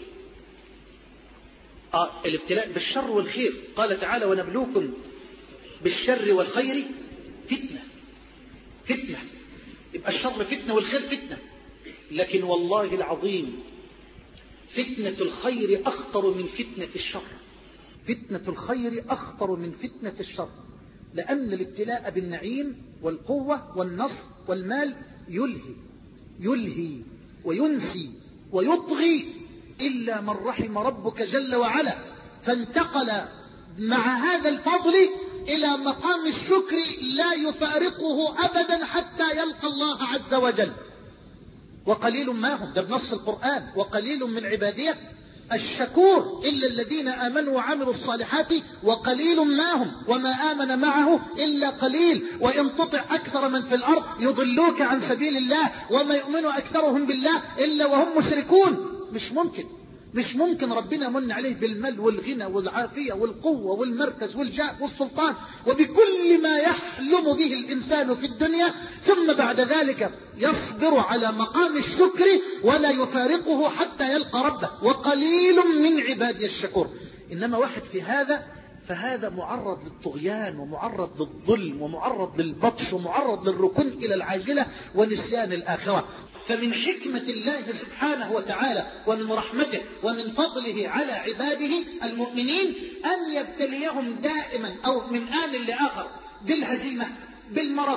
آه الابتلاء بالشر والخير. قال تعالى: ونبلوكم بالشر والخير فتنة. فتنة، يبقى الشر فتنة والخير فتنة. لكن والله العظيم فتنة الخير أخطر من فتنة الشر. فتنة الخير أخطر من فتنة الشر، لأن الابتلاء بالنعيم والقوة والنصر والمال يلهي يلهي وينسي ويطغي إلا من رحم ربك جل وعلا، فانتقل مع هذا الفضل إلى مقام الشكر لا يفارقه أبدا حتى يلقى الله عز وجل. وقليل ما هم، ده بنص القرآن: وقليل من عبادية الشكور إلا الذين آمنوا وعملوا الصالحات وقليل ما هم وما آمن معه إلا قليل وإن تطع أكثر من في الأرض يضلوك عن سبيل الله وما يؤمن أكثرهم بالله إلا وهم مشركون. مش ممكن مش ممكن ربنا من عليه بالمال والغنى والعافية والقوة والمركز والجاه والسلطان وبكل ما يحلم به الإنسان في الدنيا، ثم بعد ذلك يصبر على مقام الشكر ولا يفارقه حتى يلقى ربه. وقليل من عبادي الشكور. إنما واحد في هذا فهذا معرض للطغيان ومعرض للظلم ومعرض للبطش ومعرض للركون إلى العاجلة ونسيان الآخرة. فمن حكمة الله سبحانه وتعالى ومن رحمته ومن فضله على عباده المؤمنين أن يبتليهم دائما أو من آن لآخر بالهزيمة، بالمرض،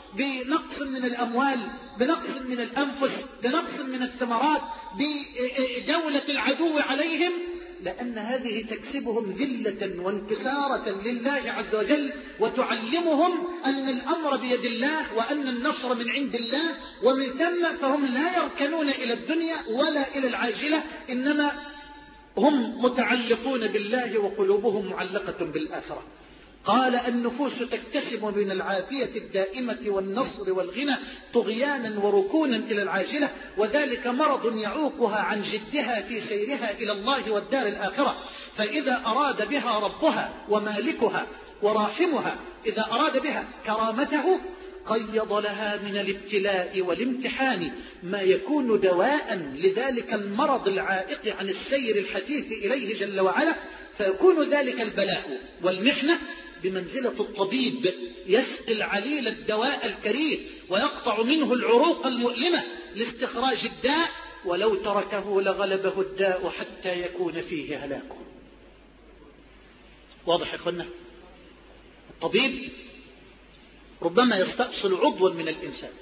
بنقص من الأموال، بنقص من الأنفس، بنقص من الثمرات، بدولة العدو عليهم، لأن هذه تكسبهم ذلة وانكسارة لله عز وجل، وتعلمهم أن الأمر بيد الله وأن النصر من عند الله، ومن ثم فهم لا يركنون إلى الدنيا ولا إلى العاجلة، إنما هم متعلقون بالله وقلوبهم معلقة بالآخرة. قال النفوس تكتسب من العافية الدائمة والنصر والغنى طغيانا وركونا إلى العاجلة، وذلك مرض يعوقها عن جدها في سيرها إلى الله والدار الآخرة. فإذا أراد بها ربها ومالكها وراحمها، إذا أراد بها كرامته، قيض لها من الابتلاء والامتحان ما يكون دواء لذلك المرض العائق عن السير الحثيث إليه جل وعلا، فيكون ذلك البلاء والمحنة بمنزلة الطبيب يسقي العليل الدواء الكريه ويقطع منه العروق المؤلمة لاستخراج الداء، ولو تركه لغلبه الداء حتى يكون فيه هلاكه. واضح يا اخوانا؟ الطبيب ربما يستأصل عضوا من الإنسان،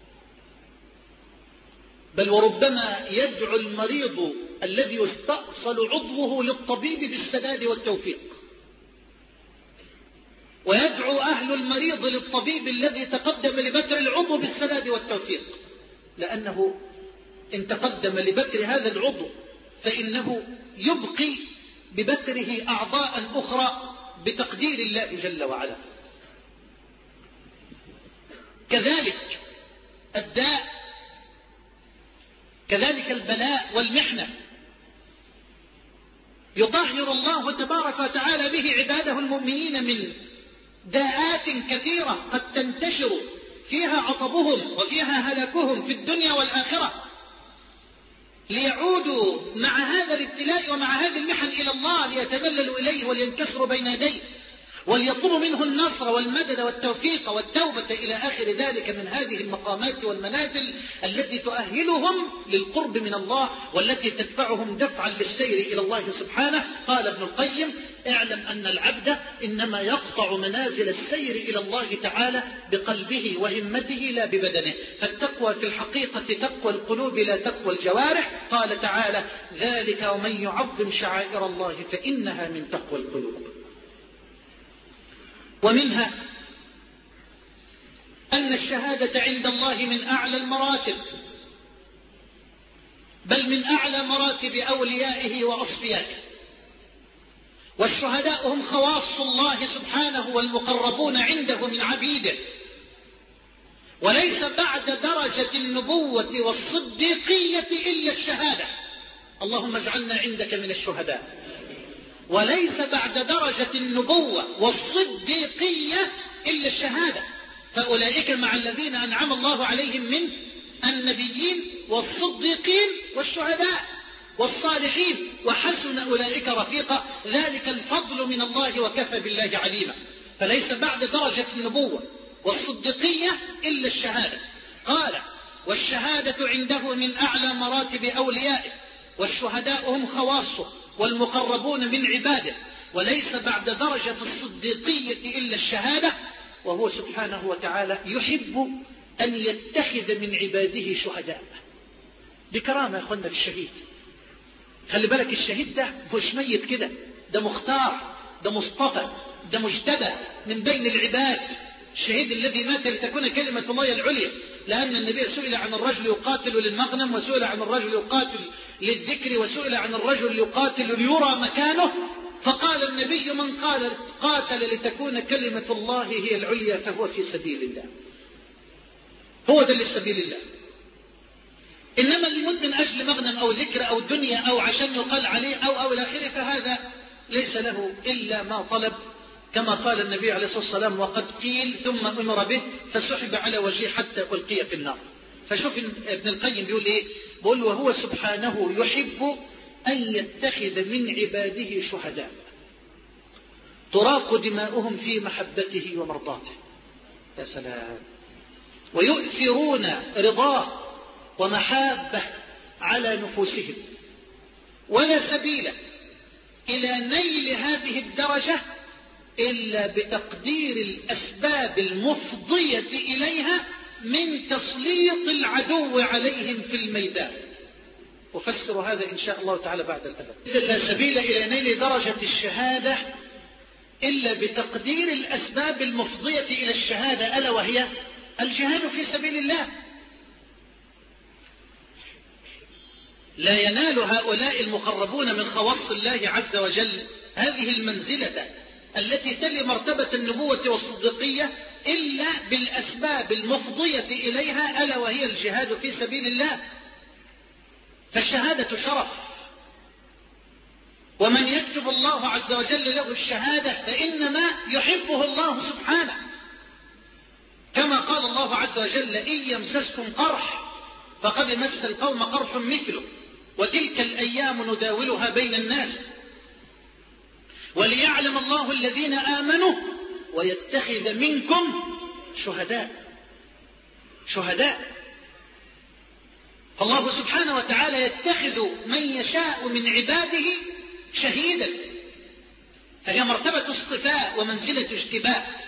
بل وربما يدعو المريض الذي يستأصل عضوه للطبيب بالسداد والتوفيق، ويدعو أهل المريض للطبيب الذي تقدم لبتر العضو بالسداد والتوفيق، لأنه إن تقدم لبتر هذا العضو فإنه يبقي ببتره أعضاء أخرى بتقدير الله جل وعلا. كذلك الداء، كذلك البلاء والمحنة يطهر الله تبارك وتعالى به عباده المؤمنين من داءات كثيرة قد تنتشر فيها عطبهم وفيها هلاكهم في الدنيا والآخرة، ليعودوا مع هذا الابتلاء ومع هذه المحن إلى الله، ليتذللوا إليه ولينكسروا بين يديه وليطلبوا منه النصر والمدد والتوفيق والتوبة إلى آخر ذلك من هذه المقامات والمنازل التي تؤهلهم للقرب من الله والتي تدفعهم دفعا للسير إلى الله سبحانه. قال ابن القيم: اعلم أن العبد إنما يقطع منازل السير إلى الله تعالى بقلبه وهمته لا ببدنه، فالتقوى في الحقيقة تقوى القلوب لا تقوى الجوارح. قال تعالى: ذلك ومن يعظم شعائر الله فإنها من تقوى القلوب. ومنها أن الشهادة عند الله من أعلى المراتب، بل من أعلى مراتب أوليائه وأصفيائه، والشهداء هم خواص الله سبحانه والمقربون عنده من عبيده، وليس بعد درجة النبوة والصديقية إلا الشهادة. اللهم اجعلنا عندك من الشهداء. وليس بعد درجة النبوة والصديقية إلا الشهادة، فأولئك مع الذين أنعم الله عليهم من النبيين والصديقين والشهداء والصالحين، وحسن أولئك رفيقا، ذلك الفضل من الله وكفى بالله عليما. فليس بعد درجة النبوة والصديقية إلا الشهادة. قال: والشهادة عنده من أعلى مراتب أوليائه، والشهداء هم خواصه والمقربون من عباده، وليس بعد درجة الصديقية إلا الشهادة. وهو سبحانه وتعالى يحب أن يتخذ من عباده شهداء بكرامة. يا أخوانا للشهيد، خلي بالك، الشهيد ده مش ميت كده، ده مختار، ده مصطفى، ده مجتبى من بين العباد. الشهيد الذي مات لتكون كلمة الله العليا، لأن النبي سئل عن الرجل يقاتل للمغنم، وسئل عن الرجل يقاتل للذكر، وسئل عن الرجل يقاتل ليرى مكانه، فقال النبي: من قال قاتل لتكون كلمة الله هي العليا فهو في سبيل الله. هو ده اللي في سبيل الله. إنما اللي يموت من أجل مغنم أو ذكر أو دنيا أو عشان يقال عليه أو أو إلى آخره، فهذا ليس له إلا ما طلب، كما قال النبي عليه الصلاة والسلام: وقد قيل ثم أمر به فسحب على وجهه حتى ألقي في النار. فشوف ابن القيم بيقول إيه؟ بيقول: وهو سبحانه يحب أن يتخذ من عباده شهداء تراق دماؤهم في محبته ومرضاته. يا سلام! ويؤثرون رضاه ومحابه على نفوسهم. ولا سبيل إلى نيل هذه الدرجة إلا بتقدير الأسباب المفضية إليها من تسليط العدو عليهم في الميدان. أفسر هذا إن شاء الله تعالى بعد الأذان. لا سبيل إلى نيل درجة الشهادة إلا بتقدير الأسباب المفضية إلى الشهادة، ألا وهي الجهاد في سبيل الله. لا ينال هؤلاء المقربون من خواص الله عز وجل هذه المنزلة التي تلي مرتبة النبوة والصديقية إلا بالأسباب المفضية إليها، ألا وهي الجهاد في سبيل الله. فالشهادة شرف، ومن يكتب الله عز وجل له الشهادة فإنما يحبه الله سبحانه، كما قال الله عز وجل: إن يمسسكم قرح فقد مس القوم قرح مثله وتلك الأيام نداولها بين الناس وليعلم الله الذين آمنوا ويتخذ منكم شهداء. شهداء. فالله سبحانه وتعالى يتخذ من يشاء من عباده شهيدا، فهي مرتبة اصطفاء ومنزلة اجتباء.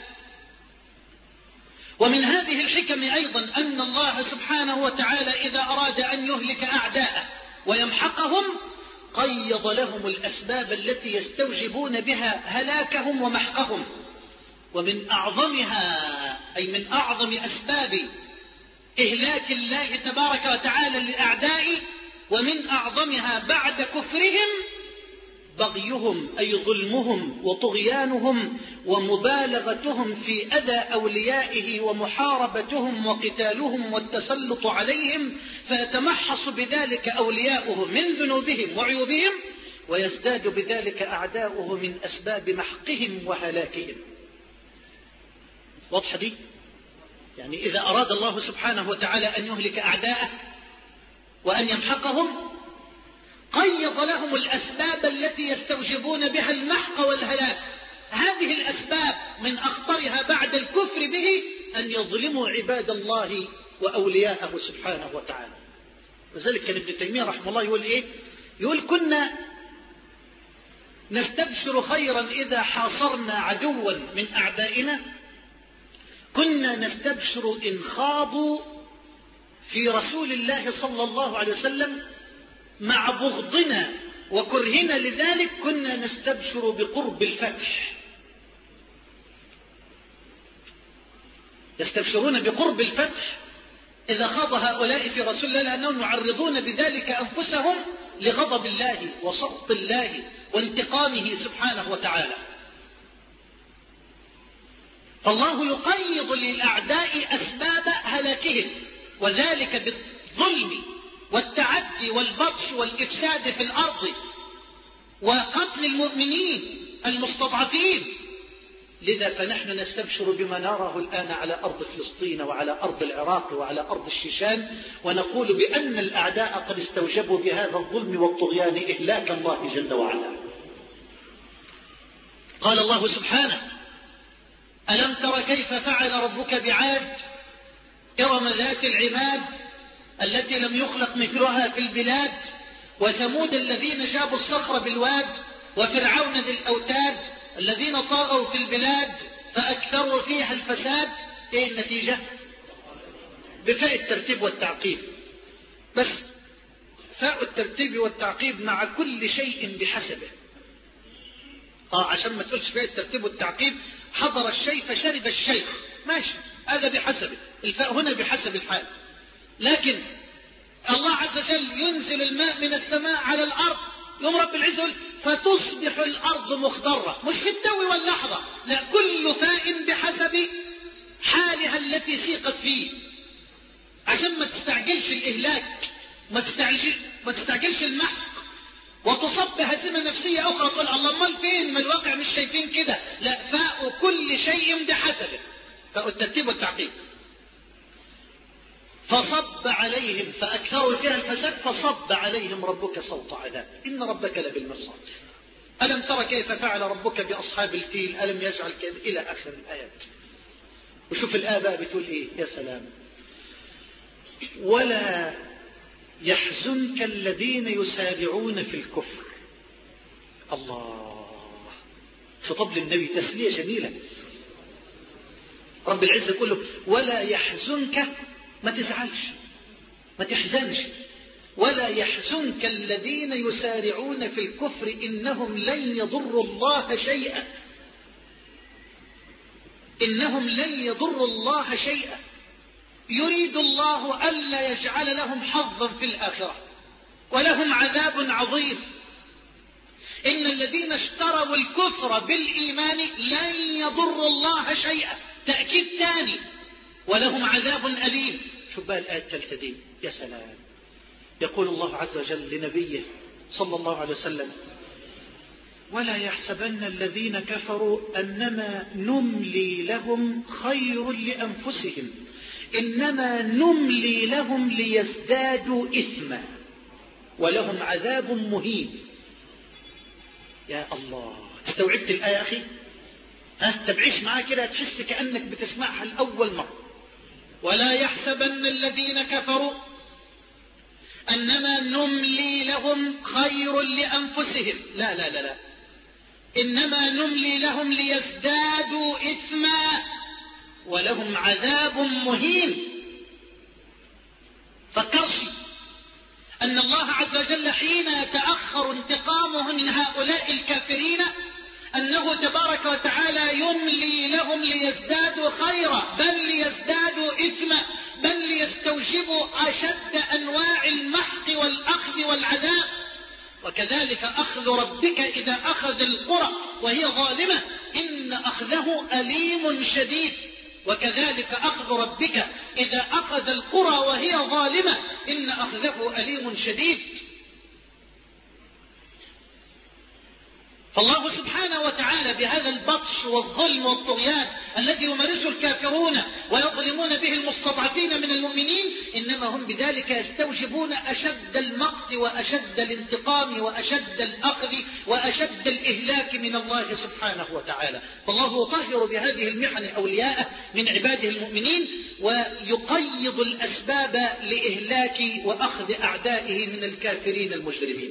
ومن هذه الحكم أيضا أن الله سبحانه وتعالى إذا أراد أن يهلك أعداءه ويمحقهم قيض لهم الأسباب التي يستوجبون بها هلاكهم ومحقهم. ومن أعظمها أي من أعظم أسباب إهلاك الله تبارك وتعالى للأعداء ومن أعظمها بعد كفرهم بغيهم أي ظلمهم وطغيانهم ومبالغتهم في أذى أوليائه ومحاربتهم وقتالهم والتسلط عليهم، فيتمحص بذلك أولياؤه من ذنوبهم وعيوبهم ويزداد بذلك أعداؤه من أسباب محقهم وهلاكهم. واضحة دي؟ يعني إذا أراد الله سبحانه وتعالى أن يهلك أعداءه وأن يمحقهم قيض لهم الأسباب التي يستوجبون بها المحق والهلاك. هذه الأسباب من أخطرها بعد الكفر به أن يظلموا عباد الله وأولياءه سبحانه وتعالى. وذلك كان ابن تيمية رحمه الله يقول إيه؟ يقول: كنا نستبشر خيرا إذا حاصرنا عدوا من أعدائنا، كنا نستبشر إن خاضوا في رسول الله صلى الله عليه وسلم مع بغضنا وكرهنا لذلك كنا نستبشر بقرب الفتح. يستبشرون بقرب الفتح إذا خاض هؤلاء في رسول الله، لأنهم يعرضون بذلك أنفسهم لغضب الله وسخط الله وانتقامه سبحانه وتعالى. فالله يقيض للأعداء أسباب هلاكهم، وذلك بالظلم والتعدي والبطش والإفساد في الأرض وقتل المؤمنين المستضعفين. لذا فنحن نستبشر بما نراه الآن على أرض فلسطين وعلى أرض العراق وعلى أرض الشيشان، ونقول بأن الأعداء قد استوجبوا بهذا الظلم والطغيان إهلاك الله جل وعلا. قال الله سبحانه: ألم تر كيف فعل ربك بعاد إرم ذات العماد التي لم يخلق مثلها في البلاد وثمود الذين جابوا الصخر بالواد وفرعون ذي الأوتاد الذين طاغوا في البلاد فأكثروا فيها الفساد. إيه النتيجة؟ بفاء الترتيب والتعقيب. بس فاء الترتيب والتعقيب مع كل شيء بحسبه. آه عشان ما تقولش فاء الترتيب والتعقيب حضر الشيء فشرب الشيء، ماشي، هذا بحسبه. الفاء هنا بحسب الحال. لكن الله عز وجل ينزل الماء من السماء على الأرض، يوم رب العزة فتصبح الأرض مخضرة، مش في التو واللحظة، لا، كل فاء بحسب حالها التي سيقت فيه، عشان ما تستعجلش الإهلاك، ما تستعجلش, ما تستعجلش المحق وتصب هزيمة نفسية أخرى تقول الله امال فين، ما الواقع مش شايفين كده. لا، فاء كل شيء بحسبه، فاء الترتيب والتعقيب. فصب عليهم فأكثروا فيها الفساد فصب عليهم ربك صوت عذاب إن ربك لبالمرصاد. ألم تر كيف فعل ربك بأصحاب الفيل ألم يجعل كيد إلى آخر الآيات. وشوف الآباء بتقول إيه، يا سلام: ولا يحزنك الذين يسارعون في الكفر. الله، في طبل النبي تسلية جميلة. رب العزة يقول له ولا يحزنك، ما تزعلش ما تحزنش، ولا يحزنك الذين يسارعون في الكفر إنهم لن يضروا الله شيئا، إنهم لن يضروا الله شيئا يريد الله ألا يجعل لهم حظا في الآخرة ولهم عذاب عظيم. إن الذين اشتروا الكفر بالإيمان لن يضروا الله شيئا، تأكيد ثاني، ولهم عذاب أليم. شوف بقى الآية الثالثة دي، يا سلام. يقول الله عز وجل لنبيه صلى الله عليه وسلم ولا يحسبن الذين كفروا أنما نملي لهم خير لأنفسهم إنما نملي لهم ليزدادوا إثما ولهم عذاب مهين. يا الله، استوعبت الآية أخي؟ ها تبعيش معاه كده تحس كأنك بتسمعها لأول مرة. ولا يحسبن الذين كفروا أنما نملي لهم خير لأنفسهم، لا لا لا لا، إنما نملي لهم ليزدادوا إثما ولهم عذاب مهين. فكرش أن الله عز وجل حين يتأخر انتقامه من هؤلاء الكافرين أنه تبارك وتعالى يملي لهم ليزدادوا خيرا، بل ليزدادوا إثما، بل ليستوجبوا أشد أنواع المحق والأخذ والعذاب. وكذلك أخذ ربك إذا أخذ القرى وهي ظالمة إن أخذه أليم شديد. وكذلك أخذ ربك إذا أخذ القرى وهي ظالمة إن أخذه أليم شديد. فالله سبحانه وتعالى بهذا البطش والظلم والطغيان الذي يمارسه الكافرون ويظلمون به المستضعفين من المؤمنين إنما هم بذلك يستوجبون أشد المقت وأشد الانتقام وأشد الأخذ وأشد الإهلاك من الله سبحانه وتعالى. فالله يطهر بهذه المحن أولياءه من عباده المؤمنين ويقيض الأسباب لإهلاك وأخذ أعدائه من الكافرين المجرمين.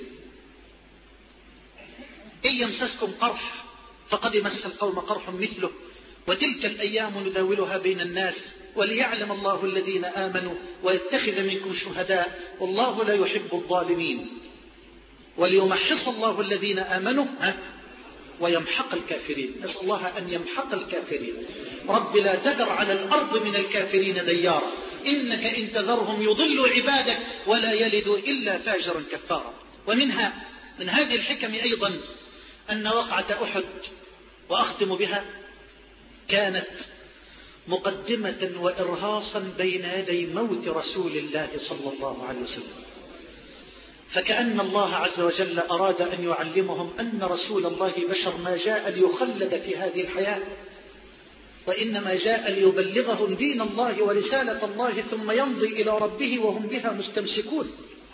إن يمسسكم قرح فقد مس القوم قرح مثله وتلك الأيام نداولها بين الناس وليعلم الله الذين آمنوا ويتخذ منكم شهداء والله لا يحب الظالمين وليمحص الله الذين آمنوا ويمحق الكافرين. نسأل الله أن يمحق الكافرين. رب لا تذر على الأرض من الكافرين ديارا إنك إن تذرهم يضلوا عبادك ولا يلدوا إلا فاجرا كفارا. ومنها من هذه الحكم أيضا أن وقعة أحد وأختم بها كانت مقدمة وإرهاصا بين يدي موت رسول الله صلى الله عليه وسلم. فكأن الله عز وجل أراد أن يعلمهم أن رسول الله بشر ما جاء ليخلد في هذه الحياة وإنما جاء ليبلغهم دين الله ورسالة الله ثم يمضي إلى ربه وهم بها مستمسكون.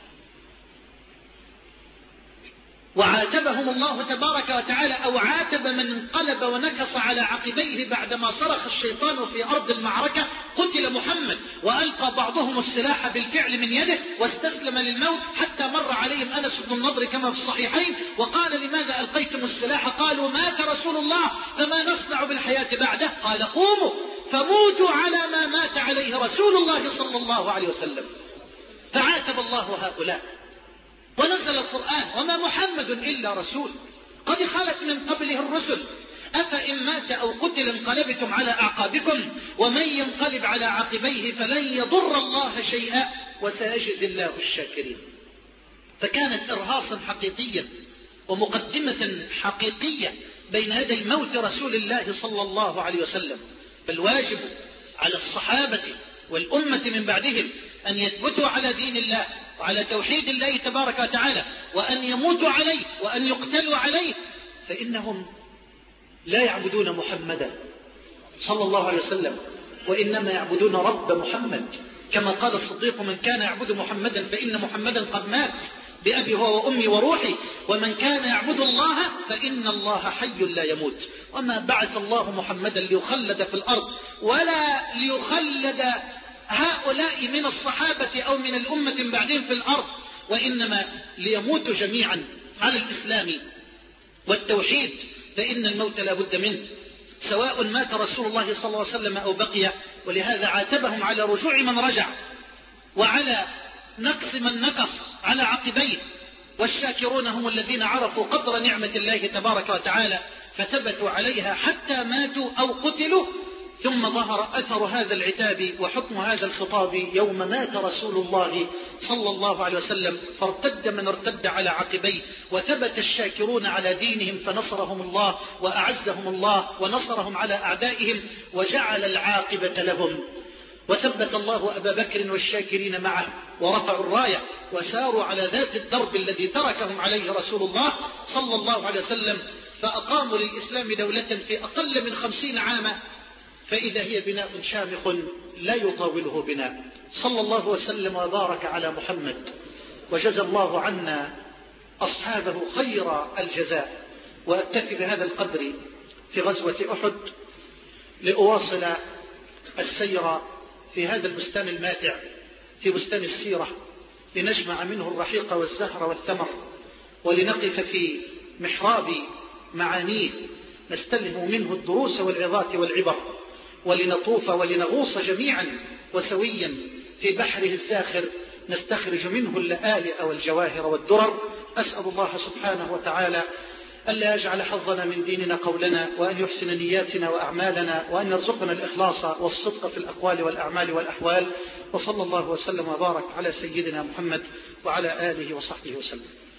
وعاتبهم الله تبارك وتعالى أو عاتب من انقلب ونكص على عقبيه بعدما صرخ الشيطان في أرض المعركة قتل محمد وألقى بعضهم السلاح بالفعل من يده واستسلم للموت حتى مر عليهم أنس بن النضر كما في الصحيحين وقال لماذا ألقيتم السلاح؟ قالوا مات رسول الله فما نصنع بالحياة بعده؟ قال قوموا فموتوا على ما مات عليه رسول الله صلى الله عليه وسلم. فعاتب الله هؤلاء ونزل القرآن وما محمد إلا رسول قد خلت من قبله الرسل أفإن مات أو قتل انقلبتم على أعقابكم ومن ينقلب على عقبيه فلن يضر الله شيئا وسيجزي الله الشاكرين. فكانت إرهاصا حقيقيا ومقدمة حقيقية بين يدي موت رسول الله صلى الله عليه وسلم. فالواجب على الصحابة والأمة من بعدهم أن يثبتوا على دين الله وعلى توحيد الله تبارك وتعالى وأن يموتوا عليه وأن يقتلوا عليه فإنهم لا يعبدون محمدا صلى الله عليه وسلم وإنما يعبدون رب محمد كما قال الصديق من كان يعبد محمدا فإن محمدا قد مات بأبي هو وأمي وروحي ومن كان يعبد الله فإن الله حي لا يموت. وما بعث الله محمدا ليخلد في الأرض ولا ليخلد هؤلاء من الصحابة أو من الأمة بعدين في الأرض وإنما ليموتوا جميعا على الإسلام والتوحيد فإن الموت لا بد منه، سواء مات رسول الله صلى الله عليه وسلم أو بقي. ولهذا عاتبهم على رجوع من رجع، وعلى نقص من نقص على عقبيه. والشاكرون هم الذين عرفوا قدر نعمة الله تبارك وتعالى فثبتوا عليها حتى ماتوا أو قتلوا، ثم ظهر أثر هذا العتاب وحكم هذا الخطاب يوم مات رسول الله صلى الله عليه وسلم، فارتد من ارتد على عقبيه، وثبت الشاكرون على دينهم فنصرهم الله وأعزهم الله ونصرهم على أعدائهم وجعل العاقبة لهم. وثبت الله أبا بكر والشاكرين معه ورفعوا الراية وساروا على ذات الدرب الذي تركهم عليه رسول الله صلى الله عليه وسلم، فأقاموا للإسلام دولة في أقل من خمسين عاما، فإذا هي بناء شامخ لا يطاوله بناء. صلى الله وسلم وبارك على محمد، وجزى الله عنا أصحابه خير الجزاء. وأكتفي بهذا القدر في غزوة أحد لأواصل السير في هذا البستان الماتع، في بستان السيرة، لنجمع منه الرحيق والزهر والثمر، ولنقف في محراب معانيه نستلهم منه الدروس والعظات والعبر، ولنطوف ولنغوص جميعا وسويا في بحره الزاخر نستخرج منه اللآلئ والجواهر والدرر. أسأل الله سبحانه وتعالى ألا يجعل حظنا من ديننا قولنا، وأن يحسن نياتنا وأعمالنا، وأن يرزقنا الإخلاص والصدق في الأقوال والأعمال والأحوال. وصلى الله وسلم وبارك على سيدنا محمد وعلى آله وصحبه وسلم.